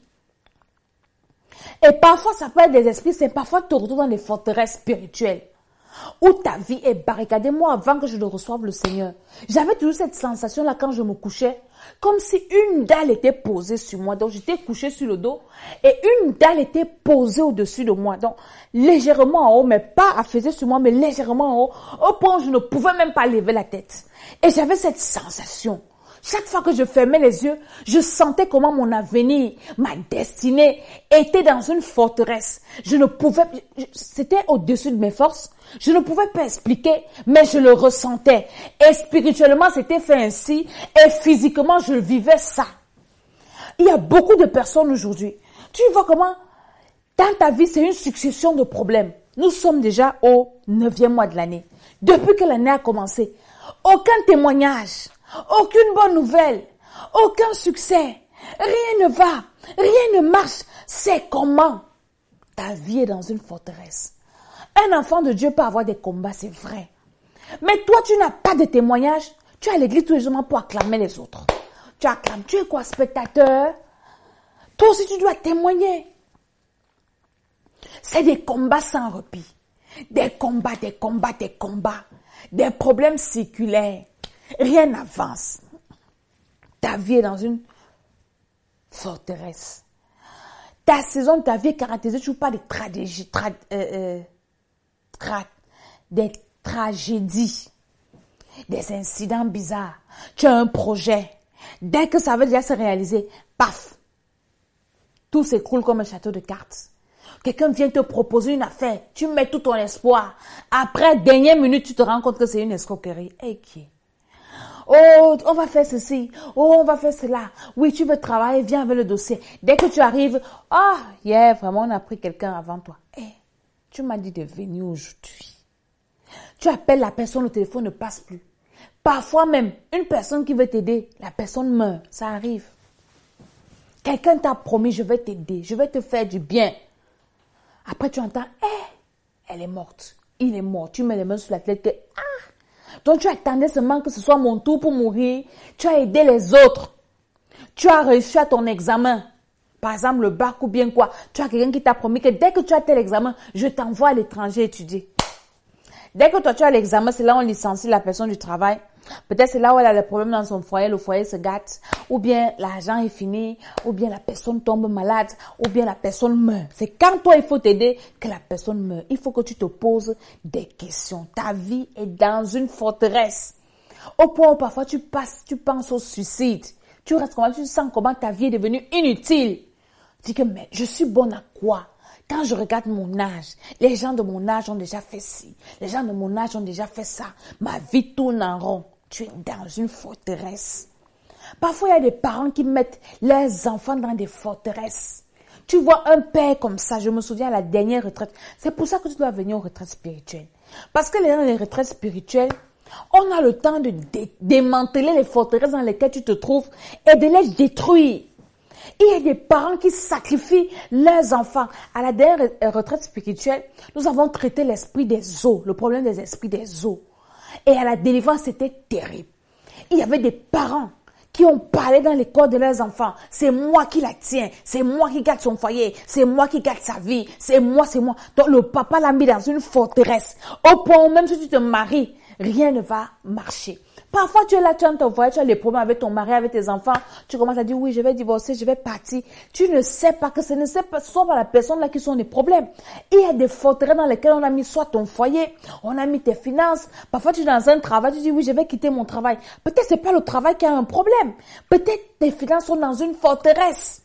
Et parfois, ça peut être des esprits, c'est parfois te retrouves dans des forteresses spirituelles où ta vie est barricadée. Moi, avant que je ne reçoive le Seigneur, j'avais toujours cette sensation-là quand je me couchais, comme si une dalle était posée sur moi. Donc, j'étais couchée sur le dos et une dalle était posée au-dessus de moi. Donc, légèrement en haut, mais pas affaissée sur moi, mais légèrement en haut, au point où je ne pouvais même pas lever la tête. Et j'avais cette sensation. Chaque fois que je fermais les yeux, je sentais comment mon avenir, ma destinée était dans une forteresse. Je ne pouvais, c'était au-dessus de mes forces. Je ne pouvais pas expliquer, mais je le ressentais. Et spirituellement, c'était fait ainsi. Et physiquement, je vivais ça. Il y a beaucoup de personnes aujourd'hui. Tu vois comment, dans ta vie, c'est une succession de problèmes. Nous sommes déjà au 9e mois de l'année. Depuis que l'année a commencé, aucun témoignage. Aucune bonne nouvelle, aucun succès, rien ne va, rien ne marche. C'est comment? Ta vie est dans une forteresse. Un enfant de Dieu peut avoir des combats, c'est vrai. Mais toi, tu n'as pas de témoignage. Tu es à l'église tous les jours pour acclamer les autres. Tu acclames, tu es quoi, spectateur? Toi aussi, tu dois témoigner. C'est des combats sans répit. Des combats, des combats, des combats. Des problèmes circulaires. Rien n'avance. Ta vie est dans une forteresse. Ta saison de ta vie est caractérisée toujours par des tragédies, des incidents bizarres. Tu as un projet. Dès que ça va déjà se réaliser, paf, tout s'écroule comme un château de cartes. Quelqu'un vient te proposer une affaire. Tu mets tout ton espoir. Après, dernière minute, tu te rends compte que c'est une escroquerie. Et qui? Oh, on va faire ceci. Oh, on va faire cela. Oui, tu veux travailler, viens avec le dossier. Dès que tu arrives, vraiment, on a pris quelqu'un avant toi. Tu m'as dit de venir aujourd'hui. Tu appelles la personne, le téléphone ne passe plus. Parfois même, une personne qui veut t'aider, la personne meurt. Ça arrive. Quelqu'un t'a promis, je vais t'aider, je vais te faire du bien. Après, tu entends, elle est morte. Il est mort. Tu mets les mains sur la tête que, donc, tu attendais seulement que ce soit mon tour pour mourir. Tu as aidé les autres. Tu as réussi à ton examen. Par exemple, le bac ou bien quoi. Tu as quelqu'un qui t'a promis que dès que tu as tel examen, je t'envoie à l'étranger étudier. Dès que toi, tu as l'examen, c'est là où on licencie la personne du travail. Peut-être c'est là où elle a des problèmes dans son foyer, le foyer se gâte. Ou bien l'argent est fini. Ou bien la personne tombe malade. Ou bien la personne meurt. C'est quand toi, il faut t'aider que la personne meurt. Il faut que tu te poses des questions. Ta vie est dans une forteresse. Au point où parfois tu penses au suicide. Tu restes comment, tu sens comment ta vie est devenue inutile. Tu dis que, mais je suis bonne à quoi? Quand je regarde mon âge, les gens de mon âge ont déjà fait ci. Les gens de mon âge ont déjà fait ça. Ma vie tourne en rond. Tu es dans une forteresse. Parfois, il y a des parents qui mettent leurs enfants dans des forteresses. Tu vois un père comme ça, je me souviens à la dernière retraite. C'est pour ça que tu dois venir aux retraites spirituelles. Parce que dans les retraites spirituelles, on a le temps de démanteler les forteresses dans lesquelles tu te trouves et de les détruire. Il y a des parents qui sacrifient leurs enfants. À la dernière retraite spirituelle, nous avons traité l'esprit des eaux, le problème des esprits des eaux. Et à la délivrance, c'était terrible. Il y avait des parents qui ont parlé dans les corps de leurs enfants. C'est moi qui la tiens. C'est moi qui garde son foyer. C'est moi qui garde sa vie. C'est moi, c'est moi. Donc le papa l'a mis dans une forteresse. Au point où même si tu te maries, rien ne va marcher. Parfois, tu es là, tu es dans ton voyage, tu as les problèmes avec ton mari, avec tes enfants. Tu commences à dire, oui, je vais divorcer, je vais partir. Tu ne sais pas que ce ne sont pas la personne là qui sont les problèmes. Il y a des forteresses dans lesquelles on a mis soit ton foyer, on a mis tes finances. Parfois, tu es dans un travail, tu dis, oui, je vais quitter mon travail. Peut-être c'est pas le travail qui a un problème. Peut-être tes finances sont dans une forteresse.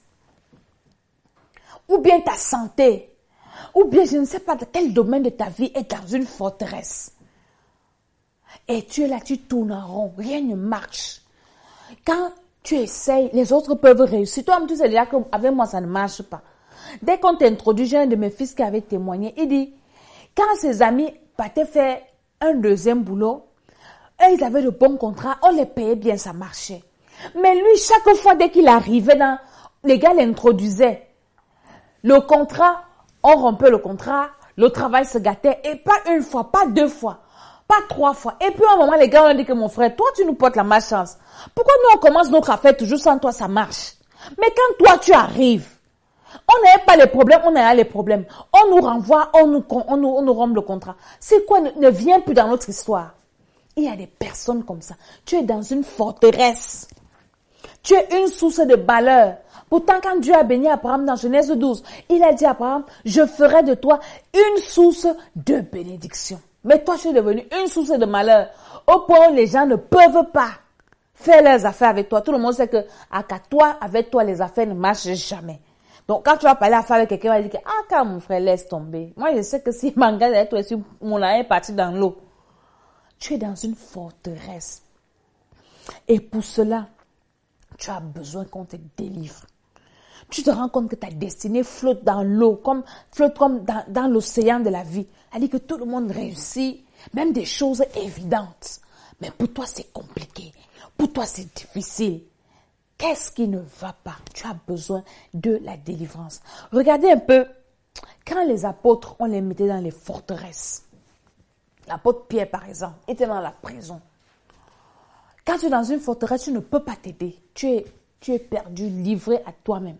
Ou bien ta santé. Ou bien, je ne sais pas quel domaine de ta vie est dans une forteresse. Et tu es là, tu tournes en rond, rien ne marche. Quand tu essayes, les autres peuvent réussir. Toi, tu sais déjà qu'avec moi, ça ne marche pas. Dès qu'on t'introduit, j'ai un de mes fils qui avait témoigné, il dit, quand ses amis partaient faire un deuxième boulot, eux, ils avaient de bons contrats, on les payait bien, ça marchait. Mais lui, chaque fois, dès qu'il arrivait les gars l'introduisaient. Le contrat, on rompait le contrat, le travail se gâtait, et pas une fois, pas deux fois. Pas 3 fois. Et puis, à un moment, les gars ont dit que mon frère, toi, tu nous portes la malchance. Pourquoi nous, on commence notre affaire toujours sans toi, ça marche? Mais quand toi, tu arrives, on n'avait pas les problèmes, on a les problèmes. On nous renvoie, on nous rompt le contrat. C'est quoi? Ne viens plus dans notre histoire. Il y a des personnes comme ça. Tu es dans une forteresse. Tu es une source de malheur. Pourtant, quand Dieu a béni Abraham dans Genèse 12, il a dit à Abraham, je ferai de toi une source de bénédiction. Mais toi, tu es devenu une source de malheur. Au point où les gens ne peuvent pas faire leurs affaires avec toi. Tout le monde sait que avec toi, les affaires ne marchent jamais. Donc, quand tu vas parler affaire avec quelqu'un, il va dire que, quand mon frère, laisse tomber. Moi, je sais que si m'engage avec toi, si mon argent est parti dans l'eau. Tu es dans une forteresse. Et pour cela, tu as besoin qu'on te délivre. Tu te rends compte que ta destinée flotte dans l'eau, flotte comme dans l'océan de la vie. Elle dit que tout le monde réussit, même des choses évidentes. Mais pour toi, c'est compliqué. Pour toi, c'est difficile. Qu'est-ce qui ne va pas? Tu as besoin de la délivrance. Regardez un peu, quand les apôtres, on les mettait dans les forteresses. L'apôtre Pierre, par exemple, était dans la prison. Quand tu es dans une forteresse, tu ne peux pas t'aider. Tu es perdu, livré à toi-même.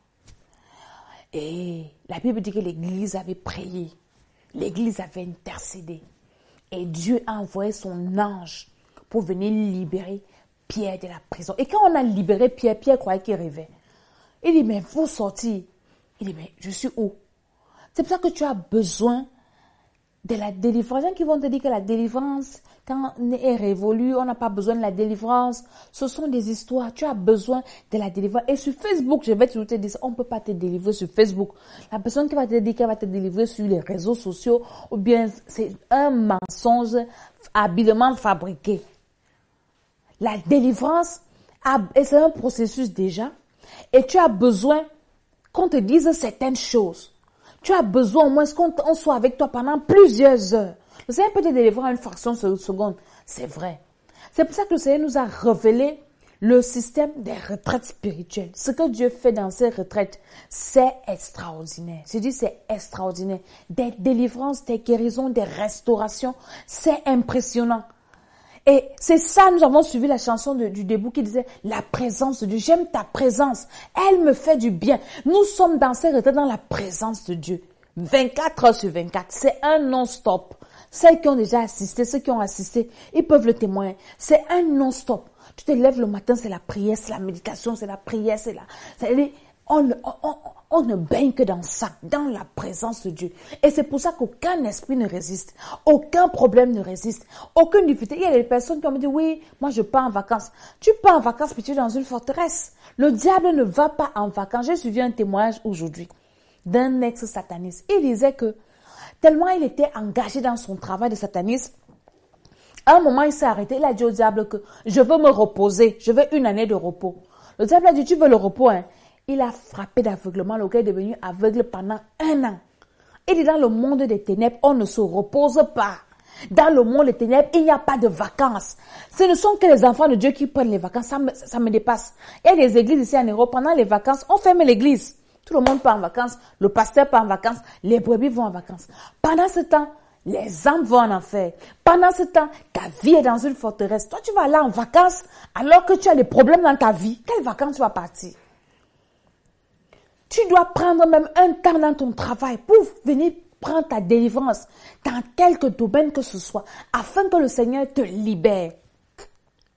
Et la Bible dit que l'Église avait prié. L'Église avait intercédé. Et Dieu a envoyé son ange pour venir libérer Pierre de la prison. Et quand on a libéré Pierre, Pierre croyait qu'il rêvait. Il dit, mais faut sortir. Il dit, mais je suis où? C'est pour ça que tu as besoin de la délivrance. Les gens qui vont te dire que la délivrance, quand on est révolu, on n'a pas besoin de la délivrance. Ce sont des histoires. Tu as besoin de la délivrance. Et sur Facebook, je vais toujours te dire, on ne peut pas te délivrer sur Facebook. La personne qui va te dire qu'elle va te délivrer sur les réseaux sociaux, ou bien c'est un mensonge habilement fabriqué. La délivrance, c'est un processus déjà. Et tu as besoin qu'on te dise certaines choses. Tu as besoin au moins qu'on soit avec toi pendant plusieurs heures. Le Seigneur peut te délivrer en une fraction de seconde. C'est vrai. C'est pour ça que le Seigneur nous a révélé le système des retraites spirituelles. Ce que Dieu fait dans ces retraites, c'est extraordinaire. Je dis c'est extraordinaire. Des délivrances, des guérisons, des restaurations, c'est impressionnant. Et c'est ça, nous avons suivi la chanson du début qui disait « La présence de Dieu, j'aime ta présence, elle me fait du bien ». Nous sommes dans ces retraites dans la présence de Dieu. 24 heures sur 24, c'est un non-stop. Celles qui ont déjà assisté, ceux qui ont assisté, ils peuvent le témoigner. C'est un non-stop. Tu te lèves le matin, c'est la prière, c'est la méditation, c'est la prière, on ne baigne que dans ça, dans la présence de Dieu. Et c'est pour ça qu'aucun esprit ne résiste, aucun problème ne résiste, aucune difficulté. Il y a des personnes qui ont dit, oui, moi je pars en vacances. Tu pars en vacances, puis tu es dans une forteresse. Le diable ne va pas en vacances. J'ai suivi un témoignage aujourd'hui d'un ex-sataniste. Il disait que tellement il était engagé dans son travail de satanisme, à un moment il s'est arrêté, il a dit au diable que je veux me reposer, je veux une année de repos. Le diable a dit, tu veux le repos, hein? Il a frappé d'aveuglement, le gars est devenu aveugle pendant 1 an. Il dit, dans le monde des ténèbres, on ne se repose pas. Dans le monde des ténèbres, il n'y a pas de vacances. Ce ne sont que les enfants de Dieu qui prennent les vacances, ça me dépasse. Il y a des églises ici en Europe, pendant les vacances, on ferme l'église. Tout le monde part en vacances, le pasteur part en vacances, les brebis vont en vacances. Pendant ce temps, les âmes vont en enfer. Pendant ce temps, ta vie est dans une forteresse. Toi, tu vas aller en vacances alors que tu as des problèmes dans ta vie. Quelles vacances tu vas partir? Tu dois prendre même un temps dans ton travail pour venir prendre ta délivrance dans quelque domaine que ce soit, afin que le Seigneur te libère.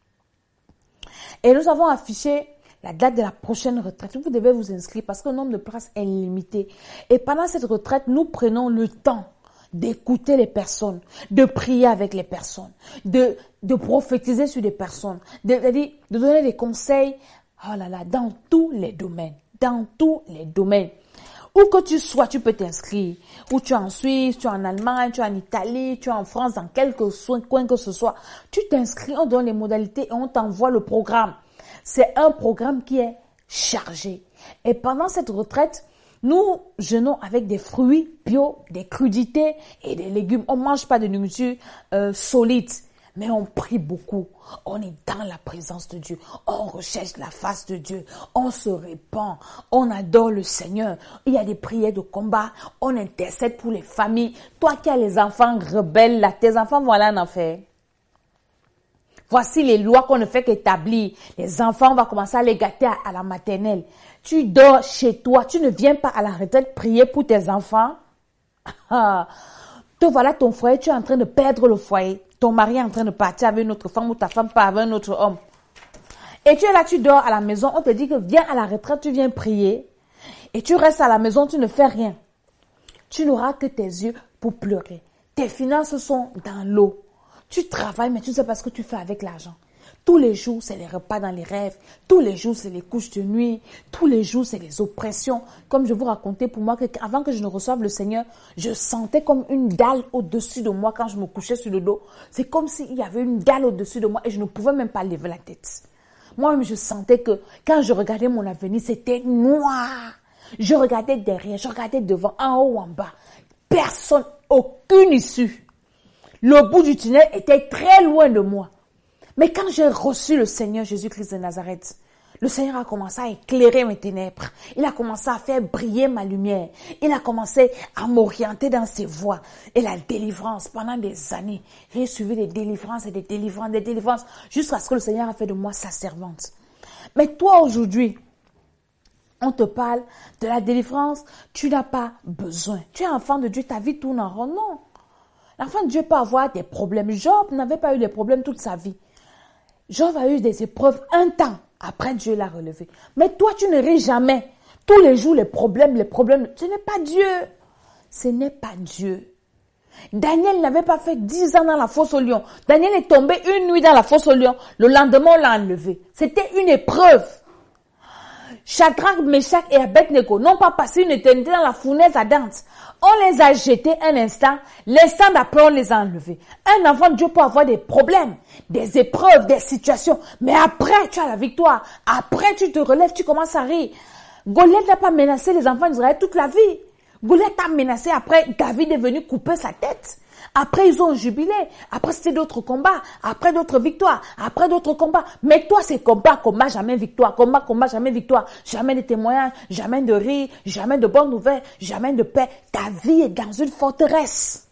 Et nous avons affiché la date de la prochaine retraite. Vous devez vous inscrire parce que le nombre de places est limité. Et pendant cette retraite, nous prenons le temps d'écouter les personnes, de prier avec les personnes, de prophétiser sur des personnes, de donner des conseils, oh là là, dans tous les domaines, dans tous les domaines. Où que tu sois, tu peux t'inscrire. Où tu es en Suisse, tu es en Allemagne, tu es en Italie, tu es en France, dans quelque coin que ce soit. Tu t'inscris, on donne les modalités et on t'envoie le programme. C'est un programme qui est chargé. Et pendant cette retraite, nous jeûnons avec des fruits bio, des crudités et des légumes. On mange pas de nourriture solide, mais on prie beaucoup. On est dans la présence de Dieu. On recherche la face de Dieu. On se répand. On adore le Seigneur. Il y a des prières de combat. On intercède pour les familles. Toi qui as les enfants rebelles, là, tes enfants vont aller en enfer. Voici les lois qu'on ne fait qu'établir. Les enfants, on va commencer à les gâter à la maternelle. Tu dors chez toi. Tu ne viens pas à la retraite prier pour tes enfants. Te voilà ton foyer. Tu es en train de perdre le foyer. Ton mari est en train de partir avec une autre femme ou ta femme part avec un autre homme. Et tu es là, tu dors à la maison. On te dit que viens à la retraite, tu viens prier. Et tu restes à la maison, tu ne fais rien. Tu n'auras que tes yeux pour pleurer. Tes finances sont dans l'eau. Tu travailles, mais tu ne sais pas ce que tu fais avec l'argent. Tous les jours, c'est les repas dans les rêves. Tous les jours, c'est les couches de nuit. Tous les jours, c'est les oppressions. Comme je vous racontais pour moi, avant que je ne reçoive le Seigneur, je sentais comme une dalle au-dessus de moi quand je me couchais sur le dos. C'est comme s'il y avait une dalle au-dessus de moi et je ne pouvais même pas lever la tête. Moi-même, je sentais que quand je regardais mon avenir, c'était noir. Je regardais derrière, je regardais devant, en haut, en bas. Personne, aucune issue. Le bout du tunnel était très loin de moi. Mais quand j'ai reçu le Seigneur Jésus-Christ de Nazareth, le Seigneur a commencé à éclairer mes ténèbres. Il a commencé à faire briller ma lumière. Il a commencé à m'orienter dans ses voies. Et la délivrance, pendant des années, j'ai suivi des délivrances et des délivrances, jusqu'à ce que le Seigneur a fait de moi sa servante. Mais toi aujourd'hui, on te parle de la délivrance, tu n'as pas besoin. Tu es enfant de Dieu, ta vie tourne en rond. Non. L'enfant de Dieu peut avoir des problèmes. Job n'avait pas eu des problèmes toute sa vie. Job a eu des épreuves un temps. Après, Dieu l'a relevé. Mais toi, tu ne ris jamais. Tous les jours, les problèmes. Ce n'est pas Dieu. Ce n'est pas Dieu. Daniel n'avait pas fait 10 ans dans la fosse au lion. Daniel est tombé une nuit dans la fosse au lion. Le lendemain, on l'a enlevé. C'était une épreuve. Shadrach, Meshach et Abednego n'ont pas passé une éternité dans la fournaise ardente. On les a jetés un instant, l'instant d'après on les a enlevés. Un enfant de Dieu peut avoir des problèmes, des épreuves, des situations, mais après tu as la victoire. Après tu te relèves, tu commences à rire. Goliath n'a pas menacé les enfants d'Israël toute la vie. Goliath a menacé, après David est venu couper sa tête. Après, ils ont jubilé. Après, c'était d'autres combats. Après, d'autres victoires. Après, d'autres combats. Mais toi, c'est combat, jamais victoire. Combat, jamais victoire. Jamais de témoignages, jamais de rire, jamais de bonnes nouvelles, jamais de paix. Ta vie est dans une forteresse.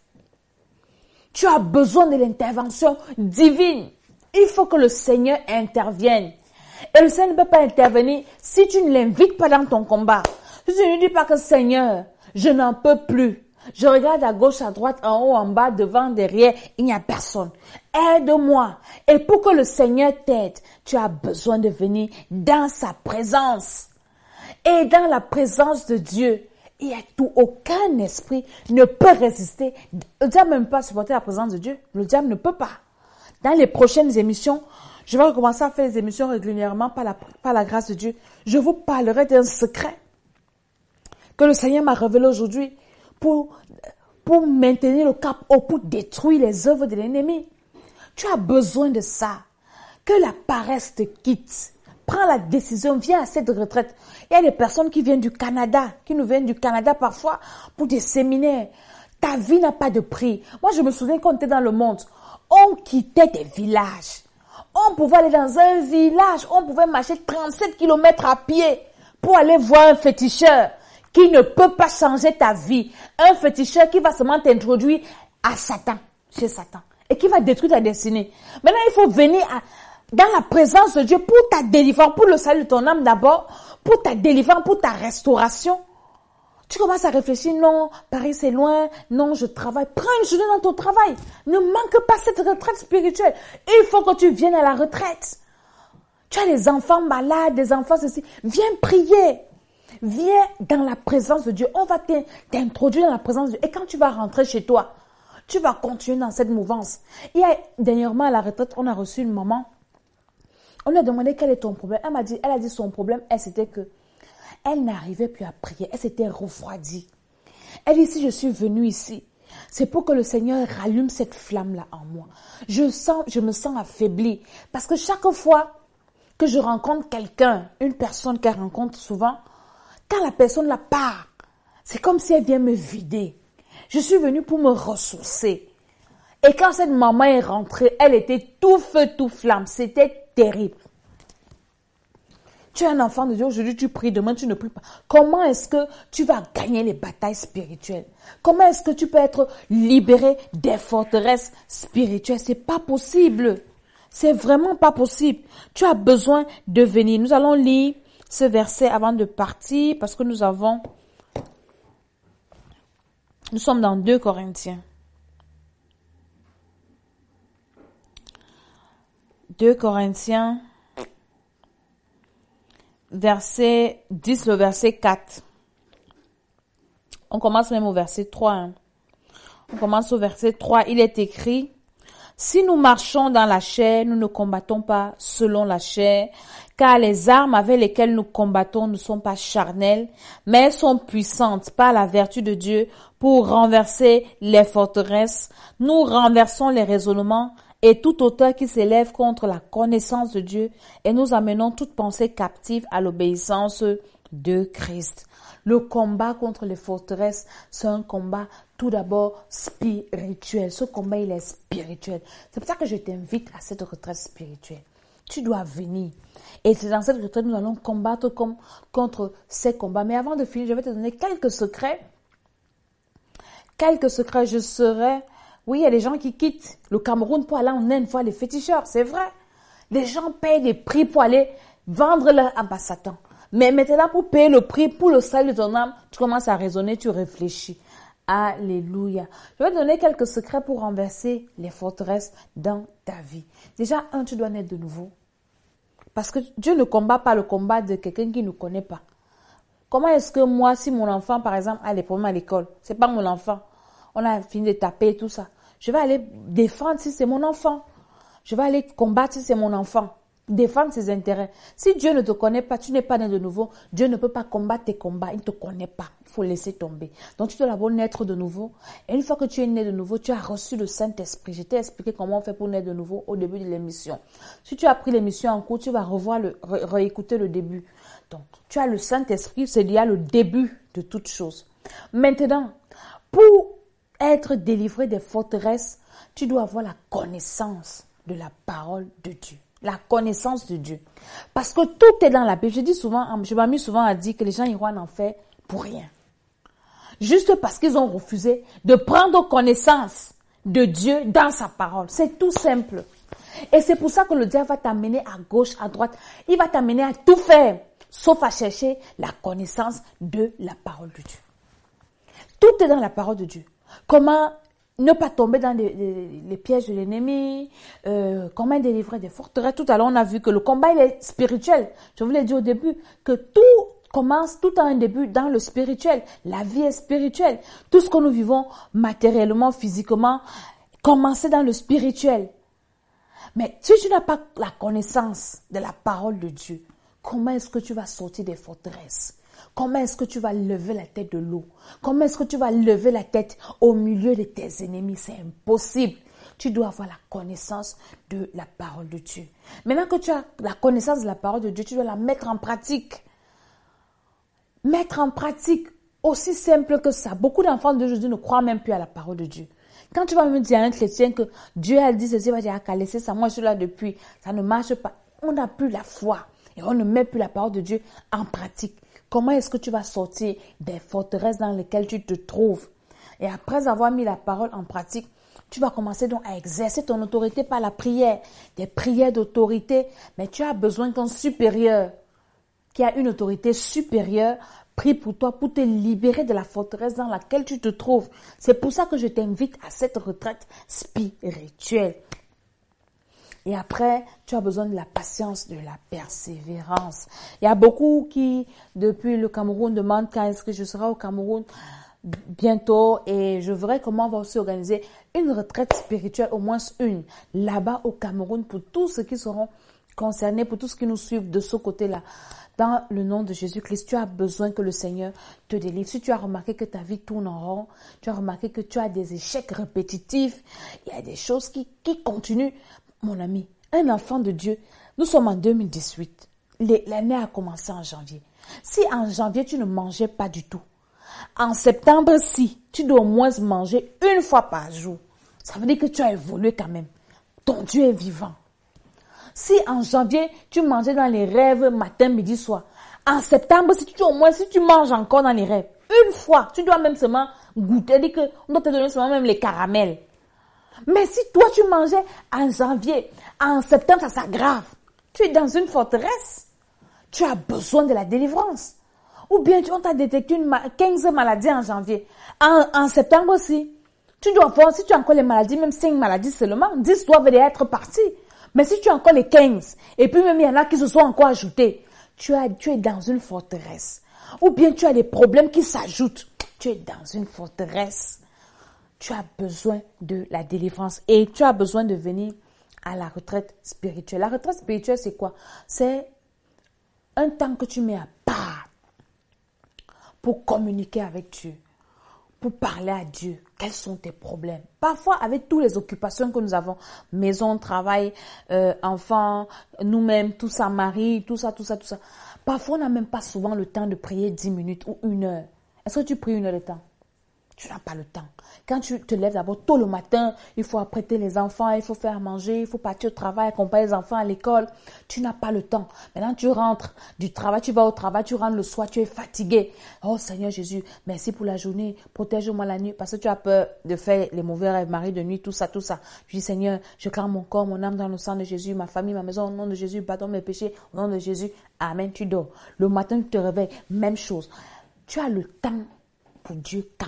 Tu as besoin de l'intervention divine. Il faut que le Seigneur intervienne. Et le Seigneur ne peut pas intervenir si tu ne l'invites pas dans ton combat. Si tu ne lui dis pas que Seigneur, je n'en peux plus. Je regarde à gauche, à droite, en haut, en bas, devant, derrière, il n'y a personne. Aide-moi. Et pour que le Seigneur t'aide, tu as besoin de venir dans sa présence. Et dans la présence de Dieu, il y a tout. Aucun esprit ne peut résister. Le diable ne peut pas supporter la présence de Dieu. Le diable ne peut pas. Dans les prochaines émissions, je vais recommencer à faire des émissions régulièrement par la grâce de Dieu. Je vous parlerai d'un secret que le Seigneur m'a révélé aujourd'hui. Pour maintenir le cap haut, pour détruire les œuvres de l'ennemi. Tu as besoin de ça. Que la paresse te quitte. Prends la décision, viens à cette retraite. Il y a des personnes qui viennent du Canada, qui nous viennent du Canada parfois pour des séminaires. Ta vie n'a pas de prix. Moi, je me souviens quand on était dans le monde, on quittait des villages. On pouvait aller dans un village, on pouvait marcher 37 kilomètres à pied pour aller voir un féticheur qui ne peut pas changer ta vie. Un féticheur qui va seulement t'introduire à Satan, chez Satan, et qui va détruire ta destinée. Maintenant, il faut venir dans la présence de Dieu pour ta délivrance, pour le salut de ton âme d'abord, pour ta délivrance, pour ta restauration. Tu commences à réfléchir, non, Paris c'est loin, non, je travaille. Prends une journée dans ton travail. Ne manque pas cette retraite spirituelle. Il faut que tu viennes à la retraite. Tu as des enfants malades, des enfants ceci. Viens prier. Viens dans la présence de Dieu. On va t'introduire dans la présence de Dieu. Et quand tu vas rentrer chez toi, tu vas continuer dans cette mouvance. Dernièrement, à la retraite, on a reçu une maman. On lui a demandé quel est ton problème. Elle a dit son problème, c'était que elle n'arrivait plus à prier. Elle s'était refroidie. Elle dit, si je suis venue ici, c'est pour que le Seigneur rallume cette flamme-là en moi. Je me sens affaiblie. Parce que chaque fois que je rencontre quelqu'un, une personne qu'elle rencontre souvent, quand la personne la part, c'est comme si elle vient me vider. Je suis venue pour me ressourcer. Et quand cette maman est rentrée, elle était tout feu, tout flamme. C'était terrible. Tu es un enfant de Dieu, aujourd'hui tu pries, demain tu ne pries pas. Comment est-ce que tu vas gagner les batailles spirituelles? Comment est-ce que tu peux être libéré des forteresses spirituelles? C'est pas possible. C'est vraiment pas possible. Tu as besoin de venir. Nous allons lire ce verset avant de partir parce que nous sommes dans 2 Corinthiens. 2 Corinthiens, verset 10, le verset 4. On commence même au verset 3. Hein. On commence au verset 3. Il est écrit, « Si nous marchons dans la chair, nous ne combattons pas selon la chair, car les armes avec lesquelles nous combattons ne sont pas charnelles, mais elles sont puissantes par la vertu de Dieu pour renverser les forteresses. Nous renversons les raisonnements et toute hauteur qui s'élève contre la connaissance de Dieu, et nous amenons toute pensée captive à l'obéissance de Christ. » Le combat contre les forteresses, c'est un combat tout d'abord spirituel. Ce combat, il est spirituel. C'est pour ça que je t'invite à cette retraite spirituelle. Tu dois venir. Et c'est dans cette retraite, nous allons combattre contre ces combats. Mais avant de finir, je vais te donner quelques secrets. Oui, il y a des gens qui quittent le Cameroun pour aller en Inde voir les féticheurs. C'est vrai. Les gens payent des prix pour aller vendre leur ambassadeur. Mais maintenant, pour payer le prix, pour le salut de ton âme, tu commences à raisonner, tu réfléchis. Alléluia. Je vais te donner quelques secrets pour renverser les forteresses dans ta vie. Déjà, tu dois naître de nouveau. Parce que Dieu ne combat pas le combat de quelqu'un qui ne connaît pas. Comment est-ce que moi, si mon enfant, par exemple, a des problèmes à l'école, c'est pas mon enfant, on a fini de taper et tout ça, je vais aller défendre si c'est mon enfant. Je vais aller combattre si c'est mon enfant. Défendre ses intérêts. Si Dieu ne te connaît pas, tu n'es pas né de nouveau, Dieu ne peut pas combattre tes combats, il ne te connaît pas. Il faut laisser tomber. Donc tu dois d'abord naître de nouveau. Et une fois que tu es né de nouveau, tu as reçu le Saint-Esprit. Je t'ai expliqué comment on fait pour naître de nouveau au début de l'émission. Si tu as pris l'émission en cours, tu vas revoir réécouter le début. Donc tu as le Saint-Esprit, c'est déjà le début de toute chose. Maintenant, pour être délivré des forteresses, tu dois avoir la connaissance de la parole de Dieu. La connaissance de Dieu. Parce que tout est dans la Bible. Je m'amuse souvent à dire que les gens iront en enfer pour rien. Juste parce qu'ils ont refusé de prendre connaissance de Dieu dans sa parole. C'est tout simple. Et c'est pour ça que le diable va t'amener à gauche, à droite. Il va t'amener à tout faire, sauf à chercher la connaissance de la parole de Dieu. Tout est dans la parole de Dieu. Comment ne pas tomber dans les pièges de l'ennemi, comment délivrer des forteresses. Tout à l'heure, on a vu que le combat, il est spirituel. Je vous l'ai dit au début, que tout commence, tout a un début dans le spirituel. La vie est spirituelle. Tout ce que nous vivons matériellement, physiquement, commence dans le spirituel. Mais si tu n'as pas la connaissance de la parole de Dieu, comment est-ce que tu vas sortir des forteresses? Comment est-ce que tu vas lever la tête de l'eau? Comment est-ce que tu vas lever la tête au milieu de tes ennemis? C'est impossible. Tu dois avoir la connaissance de la parole de Dieu. Maintenant que tu as la connaissance de la parole de Dieu, tu dois la mettre en pratique. Mettre en pratique, aussi simple que ça. Beaucoup d'enfants d'aujourd'hui ne croient même plus à la parole de Dieu. Quand tu vas me dire à un chrétien que Dieu a dit ceci, il va dire qu'à laisser ça. Moi, je suis là depuis. Ça ne marche pas. On n'a plus la foi. Et on ne met plus la parole de Dieu en pratique. Comment est-ce que tu vas sortir des forteresses dans lesquelles tu te trouves? Et après avoir mis la parole en pratique, tu vas commencer donc à exercer ton autorité par la prière. Des prières d'autorité. Mais tu as besoin d'un supérieur qui a une autorité supérieure prie pour toi, pour te libérer de la forteresse dans laquelle tu te trouves. C'est pour ça que je t'invite à cette retraite spirituelle. Et après, tu as besoin de la patience, de la persévérance. Il y a beaucoup qui, depuis le Cameroun, demandent quand est-ce que je serai au Cameroun bientôt. Et je verrai comment on va aussi organiser une retraite spirituelle, au moins une, là-bas au Cameroun, pour tous ceux qui seront concernés, pour tous ceux qui nous suivent de ce côté-là. Dans le nom de Jésus-Christ, tu as besoin que le Seigneur te délivre. Si tu as remarqué que ta vie tourne en rond, tu as remarqué que tu as des échecs répétitifs, il y a des choses qui continuent. Mon ami, un enfant de Dieu, nous sommes en 2018. L'année a commencé en janvier. Si en janvier, tu ne mangeais pas du tout, en septembre, si, tu dois au moins manger une fois par jour. Ça veut dire que tu as évolué quand même. Ton Dieu est vivant. Si en janvier, tu mangeais dans les rêves matin, midi, soir. En septembre, si tu manges encore dans les rêves, une fois, tu dois même seulement goûter. C'est-à-dire qu'on doit te donner seulement même les caramels. Mais si toi, tu mangeais en janvier, en septembre, ça s'aggrave. Tu es dans une forteresse. Tu as besoin de la délivrance. Ou bien, on t'a détecté 15 maladies en janvier. En septembre aussi. Tu dois voir, si tu as encore les maladies, même 5 maladies seulement, 10 doivent être parties. Mais si tu as encore les 15, et puis même il y en a qui se sont encore ajoutés, tu es dans une forteresse. Ou bien tu as des problèmes qui s'ajoutent. Tu es dans une forteresse. Tu as besoin de la délivrance et tu as besoin de venir à la retraite spirituelle. La retraite spirituelle, c'est quoi? C'est un temps que tu mets à part pour communiquer avec Dieu, pour parler à Dieu. Quels sont tes problèmes? Parfois, avec toutes les occupations que nous avons, maison, travail, enfants, nous-mêmes, tout ça, mari, tout ça. Parfois, on n'a même pas souvent le temps de prier 10 minutes ou 1 heure. Est-ce que tu pries 1 heure de temps? Tu n'as pas le temps. Quand tu te lèves d'abord tôt le matin, il faut apprêter les enfants, il faut faire manger, il faut partir au travail, accompagner les enfants à l'école. Tu n'as pas le temps. Maintenant, tu rentres du travail, tu vas au travail, tu rentres le soir, tu es fatigué. Oh Seigneur Jésus, merci pour la journée, protège-moi la nuit, parce que tu as peur de faire les mauvais rêves, mari de nuit, tout ça. Je dis Seigneur, je clame mon corps, mon âme dans le sang de Jésus, ma famille, ma maison, au nom de Jésus, pardonne mes péchés, au nom de Jésus. Amen, tu dors. Le matin, tu te réveilles, même chose. Tu as le temps pour Dieu quand?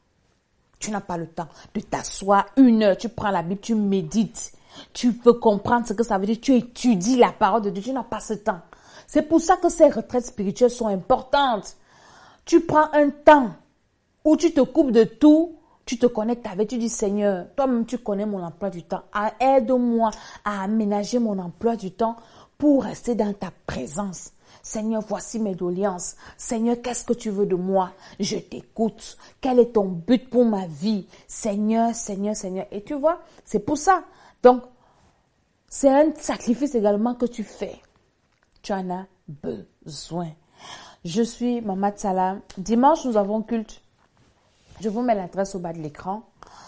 Tu n'as pas le temps de t'asseoir 1 heure, tu prends la Bible, tu médites, tu veux comprendre ce que ça veut dire, tu étudies la parole de Dieu, tu n'as pas ce temps. C'est pour ça que ces retraites spirituelles sont importantes. Tu prends un temps où tu te coupes de tout, tu te connectes avec, tu dis Seigneur, toi-même tu connais mon emploi du temps, aide-moi à aménager mon emploi du temps pour rester dans ta présence. Seigneur, voici mes doléances. Seigneur, qu'est-ce que tu veux de moi? Je t'écoute. Quel est ton but pour ma vie? Seigneur. Et tu vois, c'est pour ça. Donc, c'est un sacrifice également que tu fais. Tu en as besoin. Je suis Maman Salam. Dimanche, nous avons culte. Je vous mets l'adresse au bas de l'écran.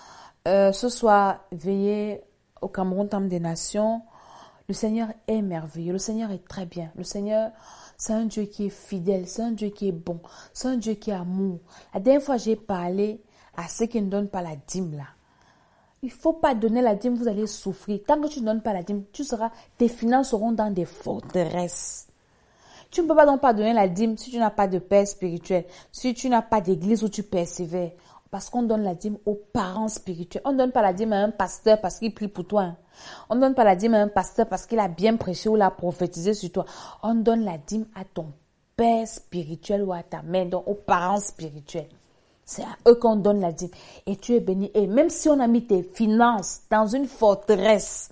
Ce soir, veillez au Cameroun, Temple des Nations. Le Seigneur est merveilleux. Le Seigneur est très bien. Le Seigneur, c'est un Dieu qui est fidèle. C'est un Dieu qui est bon. C'est un Dieu qui est amour. La dernière fois, j'ai parlé à ceux qui ne donnent pas la dîme là. Il ne faut pas donner la dîme, vous allez souffrir. Tant que tu ne donnes pas la dîme, tes finances seront dans des forteresses. Tu ne peux pas donc pas donner la dîme si tu n'as pas de père spirituel, si tu n'as pas d'église où tu persévères. Parce qu'on donne la dîme aux parents spirituels. On ne donne pas la dîme à un pasteur parce qu'il prie pour toi. On ne donne pas la dîme à un pasteur parce qu'il a bien prêché ou l'a prophétisé sur toi. On donne la dîme à ton père spirituel ou à ta mère, donc aux parents spirituels. C'est à eux qu'on donne la dîme. Et tu es béni. Et même si on a mis tes finances dans une forteresse,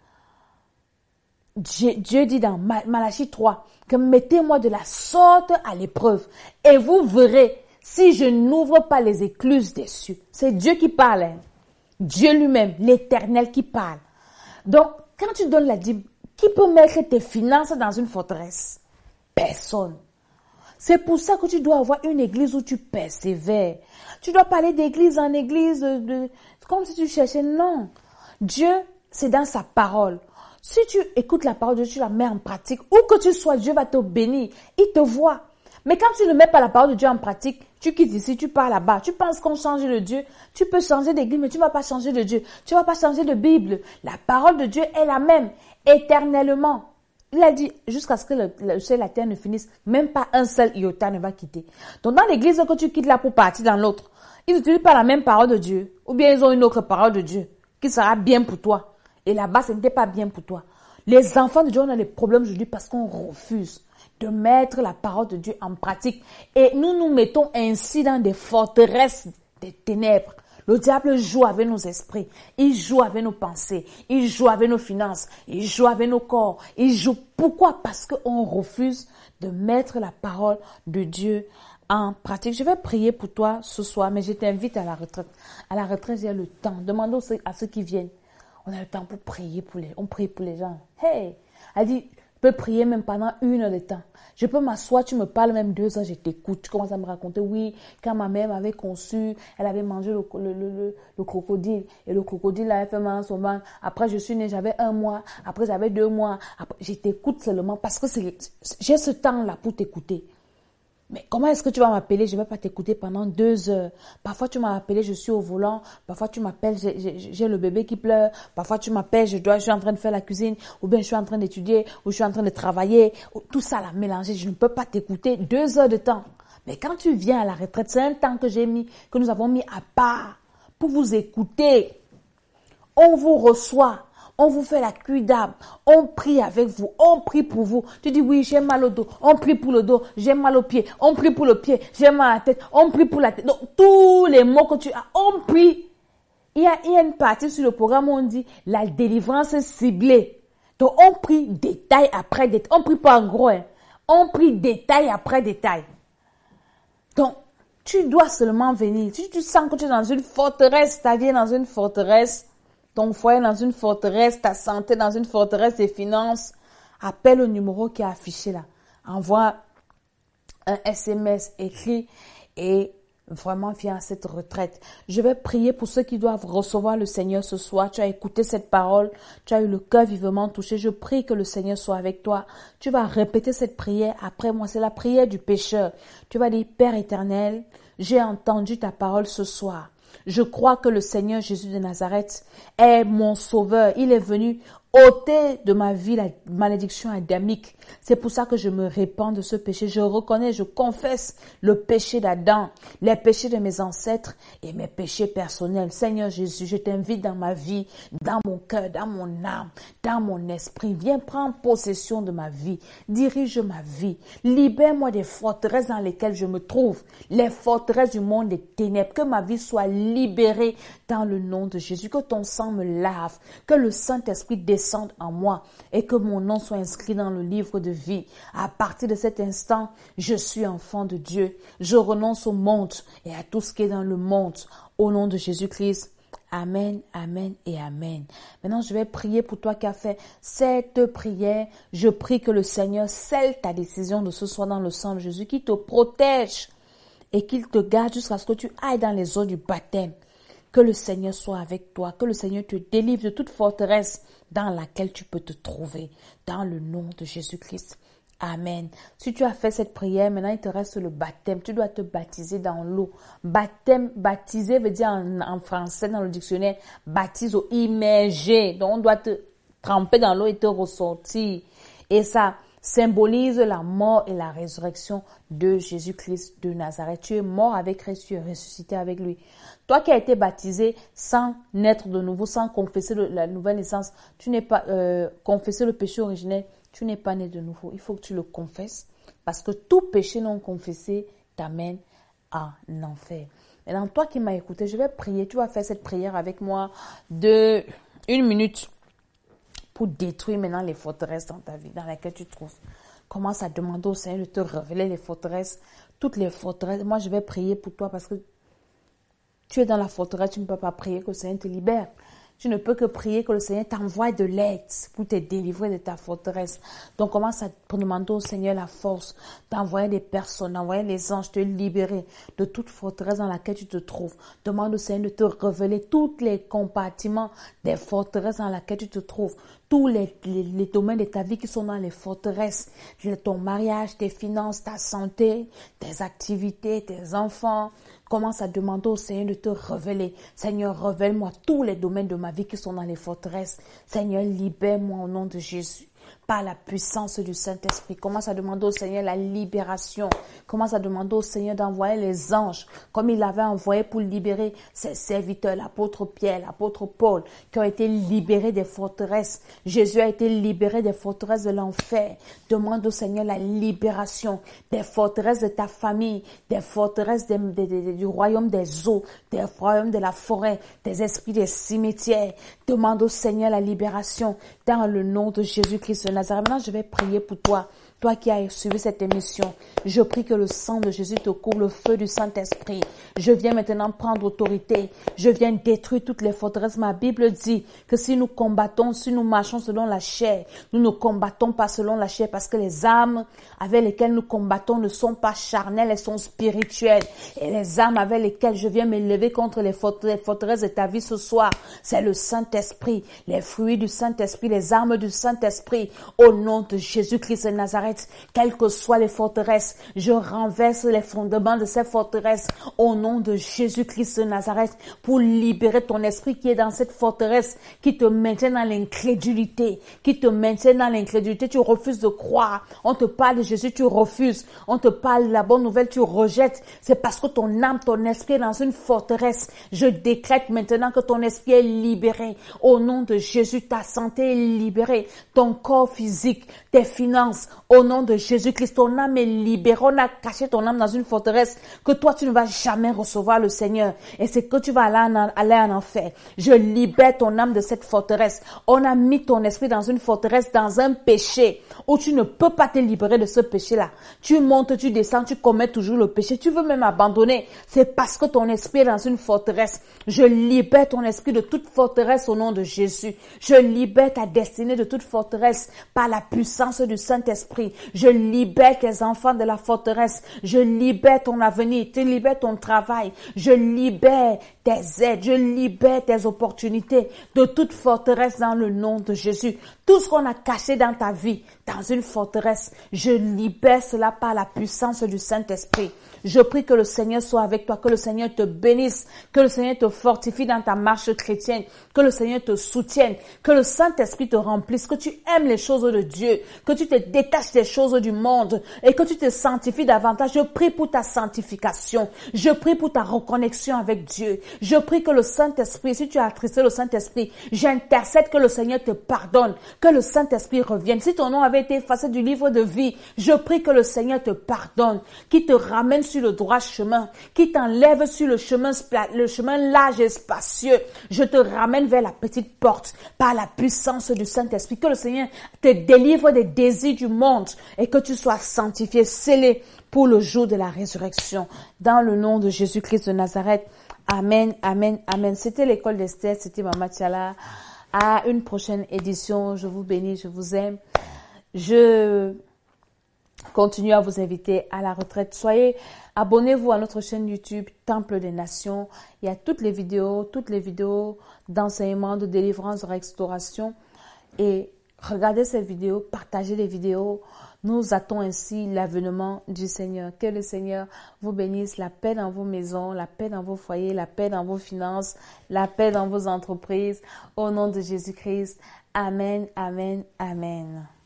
Dieu dit dans Malachie 3 que mettez-moi de la sorte à l'épreuve et vous verrez si je n'ouvre pas les écluses des cieux. C'est Dieu qui parle. Hein. Dieu lui-même, l'Éternel qui parle. Donc, quand tu donnes la dîme, qui peut mettre tes finances dans une forteresse? Personne. C'est pour ça que tu dois avoir une église où tu persévères. Tu dois pas aller d'église en église, comme si tu cherchais. Non. Dieu, c'est dans sa parole. Si tu écoutes la parole de Dieu, tu la mets en pratique, où que tu sois, Dieu va te bénir. Il te voit. Mais quand tu ne mets pas la parole de Dieu en pratique, tu quittes ici, tu pars là-bas. Tu penses qu'on change de Dieu. Tu peux changer d'église, mais tu ne vas pas changer de Dieu. Tu ne vas pas changer de Bible. La parole de Dieu est la même, éternellement. Il a dit, jusqu'à ce que le ciel et la terre ne finissent, même pas un seul iota ne va quitter. Donc dans l'église que tu quittes là pour partir dans l'autre, ils n'utilisent pas la même parole de Dieu. Ou bien ils ont une autre parole de Dieu qui sera bien pour toi. Et là-bas, ce n'était pas bien pour toi. Les enfants de Dieu, on a des problèmes aujourd'hui parce qu'on refuse de mettre la parole de Dieu en pratique. Et nous nous mettons ainsi dans des forteresses des ténèbres. Le diable joue avec nos esprits, il joue avec nos pensées, il joue avec nos finances, il joue avec nos corps. Il joue. Pourquoi? Parce qu'on refuse de mettre la parole de Dieu en pratique. Je vais prier pour toi ce soir, mais je t'invite à la retraite. À la retraite, il y a le temps. Demande à ceux qui viennent. On a le temps pour prier on prie pour les gens. Hey! Elle dit, je peux prier même pendant 1 heure de temps. Je peux m'asseoir, tu me parles même 2 heures, je t'écoute. Tu commences à me raconter, oui, quand ma mère m'avait conçu, elle avait mangé le crocodile. Et le crocodile avait fait mal à son ventre. Après, je suis née, j'avais 1 mois. Après, j'avais 2 mois. Après, je t'écoute seulement parce que j'ai ce temps-là pour t'écouter. Mais comment est-ce que tu vas m'appeler? Je ne vais pas t'écouter pendant 2 heures. Parfois, tu m'as appelé, je suis au volant. Parfois, tu m'appelles, j'ai le bébé qui pleure. Parfois, tu m'appelles, je suis en train de faire la cuisine. Ou bien, je suis en train d'étudier. Ou je suis en train de travailler. Tout ça, là, mélangé. Je ne peux pas t'écouter 2 heures de temps. Mais quand tu viens à la retraite, c'est un temps que nous avons mis à part pour vous écouter. On vous reçoit. On vous fait la cuite d'âme. On prie avec vous. On prie pour vous. Tu dis oui, j'ai mal au dos. On prie pour le dos. J'ai mal au pied. On prie pour le pied. J'ai mal à la tête. On prie pour la tête. Donc, tous les mots que tu as, on prie. Il y a une partie sur le programme où on dit la délivrance ciblée. Donc, on prie détail après détail. On prie pas en gros. Hein. On prie détail après détail. Donc, tu dois seulement venir. Si tu sens que tu es dans une forteresse, ta vie est dans une forteresse, ton foyer dans une forteresse, ta santé dans une forteresse, tes finances, appelle au numéro qui est affiché là. Envoie un SMS écrit et vraiment viens à cette retraite. Je vais prier pour ceux qui doivent recevoir le Seigneur ce soir. Tu as écouté cette parole, tu as eu le cœur vivement touché. Je prie que le Seigneur soit avec toi. Tu vas répéter cette prière après moi. C'est la prière du pécheur. Tu vas dire, Père éternel, j'ai entendu ta parole ce soir. Je crois que le Seigneur Jésus de Nazareth est mon sauveur. Il est venu ôter de ma vie la malédiction adamique. C'est pour ça que je me répands de ce péché. Je reconnais, je confesse le péché d'Adam, les péchés de mes ancêtres et mes péchés personnels. Seigneur Jésus, je t'invite dans ma vie, dans mon cœur, dans mon âme, dans mon esprit. Viens prendre possession de ma vie. Dirige ma vie. Libère-moi des forteresses dans lesquelles je me trouve. Les forteresses du monde des ténèbres. Que ma vie soit libérée dans le nom de Jésus. Que ton sang me lave. Que le Saint-Esprit descende en moi et que mon nom soit inscrit dans le livre de vie. À partir de cet instant, je suis enfant de Dieu. Je renonce au monde et à tout ce qui est dans le monde. Au nom de Jésus-Christ. Amen, amen et amen. Maintenant, je vais prier pour toi qui as fait cette prière. Je prie que le Seigneur scelle ta décision de ce soir dans le sang de Jésus, qu'il te protège et qu'il te garde jusqu'à ce que tu ailles dans les eaux du baptême. Que le Seigneur soit avec toi, que le Seigneur te délivre de toute forteresse dans laquelle tu peux te trouver. Dans le nom de Jésus-Christ. Amen. Si tu as fait cette prière, maintenant il te reste le baptême. Tu dois te baptiser dans l'eau. Baptême, baptiser veut dire en français dans le dictionnaire, baptise ou immerger. Donc on doit te tremper dans l'eau et te ressortir. Et ça symbolise la mort et la résurrection de Jésus-Christ de Nazareth. Tu es mort avec Christ, tu es ressuscité avec lui. Toi qui as été baptisé sans naître de nouveau, sans confesser la nouvelle naissance, tu n'es pas confessé le péché originel, tu n'es pas né de nouveau. Il faut que tu le confesses parce que tout péché non confessé t'amène en enfer. Maintenant, toi qui m'as écouté, je vais prier. Tu vas faire cette prière avec moi de 1 minute pour détruire maintenant les forteresses dans ta vie, dans laquelle tu te trouves. Commence à demander au Seigneur de te révéler les forteresses, toutes les forteresses. Moi, je vais prier pour toi parce que tu es dans la forteresse, tu ne peux pas prier que le Seigneur te libère. Tu ne peux que prier que le Seigneur t'envoie de l'aide pour te délivrer de ta forteresse. Donc, commence à demander au Seigneur la force d'envoyer des personnes, d'envoyer les anges, te libérer de toute forteresse dans laquelle tu te trouves. Demande au Seigneur de te révéler tous les compartiments des forteresses dans laquelle tu te trouves. Tous les domaines de ta vie qui sont dans les forteresses. Ton mariage, tes finances, ta santé, tes activités, tes enfants. Commence à demander au Seigneur de te révéler. Seigneur, révèle-moi tous les domaines de ma vie qui sont dans les forteresses. Seigneur, libère-moi au nom de Jésus. par la puissance du Saint-Esprit. Commence à demander au Seigneur la libération. Commence à demander au Seigneur d'envoyer les anges, comme il avait envoyé pour libérer ses serviteurs, l'apôtre Pierre, l'apôtre Paul, qui ont été libérés des forteresses. Jésus a été libéré des forteresses de l'enfer. Demande au Seigneur la libération des forteresses de ta famille, des forteresses du royaume des eaux, des royaumes de la forêt, des esprits des cimetières. Demande au Seigneur la libération dans le nom de Jésus-Christ de Nazareth. Maintenant, je vais prier pour toi. Toi qui as suivi cette émission, je prie que le sang de Jésus te couvre, le feu du Saint-Esprit. Je viens maintenant prendre autorité. Je viens détruire toutes les forteresses. Ma Bible dit que si nous combattons, si nous marchons selon la chair, nous ne combattons pas selon la chair parce que les armes avec lesquelles nous combattons ne sont pas charnelles, elles sont spirituelles. Et les armes avec lesquelles je viens m'élever contre les forteresses de ta vie ce soir, c'est le Saint-Esprit, les fruits du Saint-Esprit, les armes du Saint-Esprit. Au nom de Jésus-Christ de Nazareth, quelles que soient les forteresses, je renverse les fondements de ces forteresses au nom de Jésus-Christ de Nazareth pour libérer ton esprit qui est dans cette forteresse, qui te maintient dans l'incrédulité, qui te maintient dans l'incrédulité. Tu refuses de croire. On te parle de Jésus, tu refuses. On te parle de la bonne nouvelle, tu rejettes. C'est parce que ton âme, ton esprit est dans une forteresse. Je décrète maintenant que ton esprit est libéré. Au nom de Jésus, ta santé est libérée. Ton corps physique, tes finances, au nom de Jésus-Christ, ton âme est libérée. On a caché ton âme dans une forteresse que toi, tu ne vas jamais recevoir le Seigneur. Et c'est que tu vas aller en enfer. Je libère ton âme de cette forteresse. On a mis ton esprit dans une forteresse, dans un péché où tu ne peux pas te libérer de ce péché-là. Tu montes, tu descends, tu commets toujours le péché. Tu veux même abandonner. C'est parce que ton esprit est dans une forteresse. Je libère ton esprit de toute forteresse au nom de Jésus. Je libère ta destinée de toute forteresse par la puissance du Saint-Esprit. Je libère tes enfants de la forteresse. Je libère ton avenir. Je libère ton travail. Je libère tes aides. Je libère tes opportunités de toute forteresse dans le nom de Jésus. Tout ce qu'on a caché dans ta vie, dans une forteresse, je libère cela par la puissance du Saint-Esprit. Je prie que le Seigneur soit avec toi, que le Seigneur te bénisse, que le Seigneur te fortifie dans ta marche chrétienne, que le Seigneur te soutienne, que le Saint-Esprit te remplisse, que tu aimes les choses de Dieu, que tu te détaches des choses du monde et que tu te sanctifies davantage. Je prie pour ta sanctification. Je prie pour ta reconnexion avec Dieu. Je prie que le Saint-Esprit, si tu as attristé le Saint-Esprit, j'intercède que le Seigneur te pardonne, que le Saint-Esprit revienne. Si ton nom avait été effacé du livre de vie, je prie que le Seigneur te pardonne, qu'il te ramène sur le droit chemin, qu'il t'enlève sur le chemin large et spacieux. Je te ramène vers la petite porte par la puissance du Saint-Esprit. Que le Seigneur te délivre des désirs du monde et que tu sois sanctifié, scellé pour le jour de la résurrection. Dans le nom de Jésus-Christ de Nazareth. Amen, amen, amen. C'était l'école d'Esther, c'était Mama Tchala. À une prochaine édition. Je vous bénis, je vous aime. Je continue à vous inviter à la retraite. Abonnez-vous à notre chaîne YouTube Temple des Nations. Il y a toutes les vidéos d'enseignement, de délivrance, de restauration. Et regardez ces vidéos, partagez les vidéos. Nous attendons ainsi l'avènement du Seigneur. Que le Seigneur vous bénisse, la paix dans vos maisons, la paix dans vos foyers, la paix dans vos finances, la paix dans vos entreprises. Au nom de Jésus-Christ. Amen, amen, amen.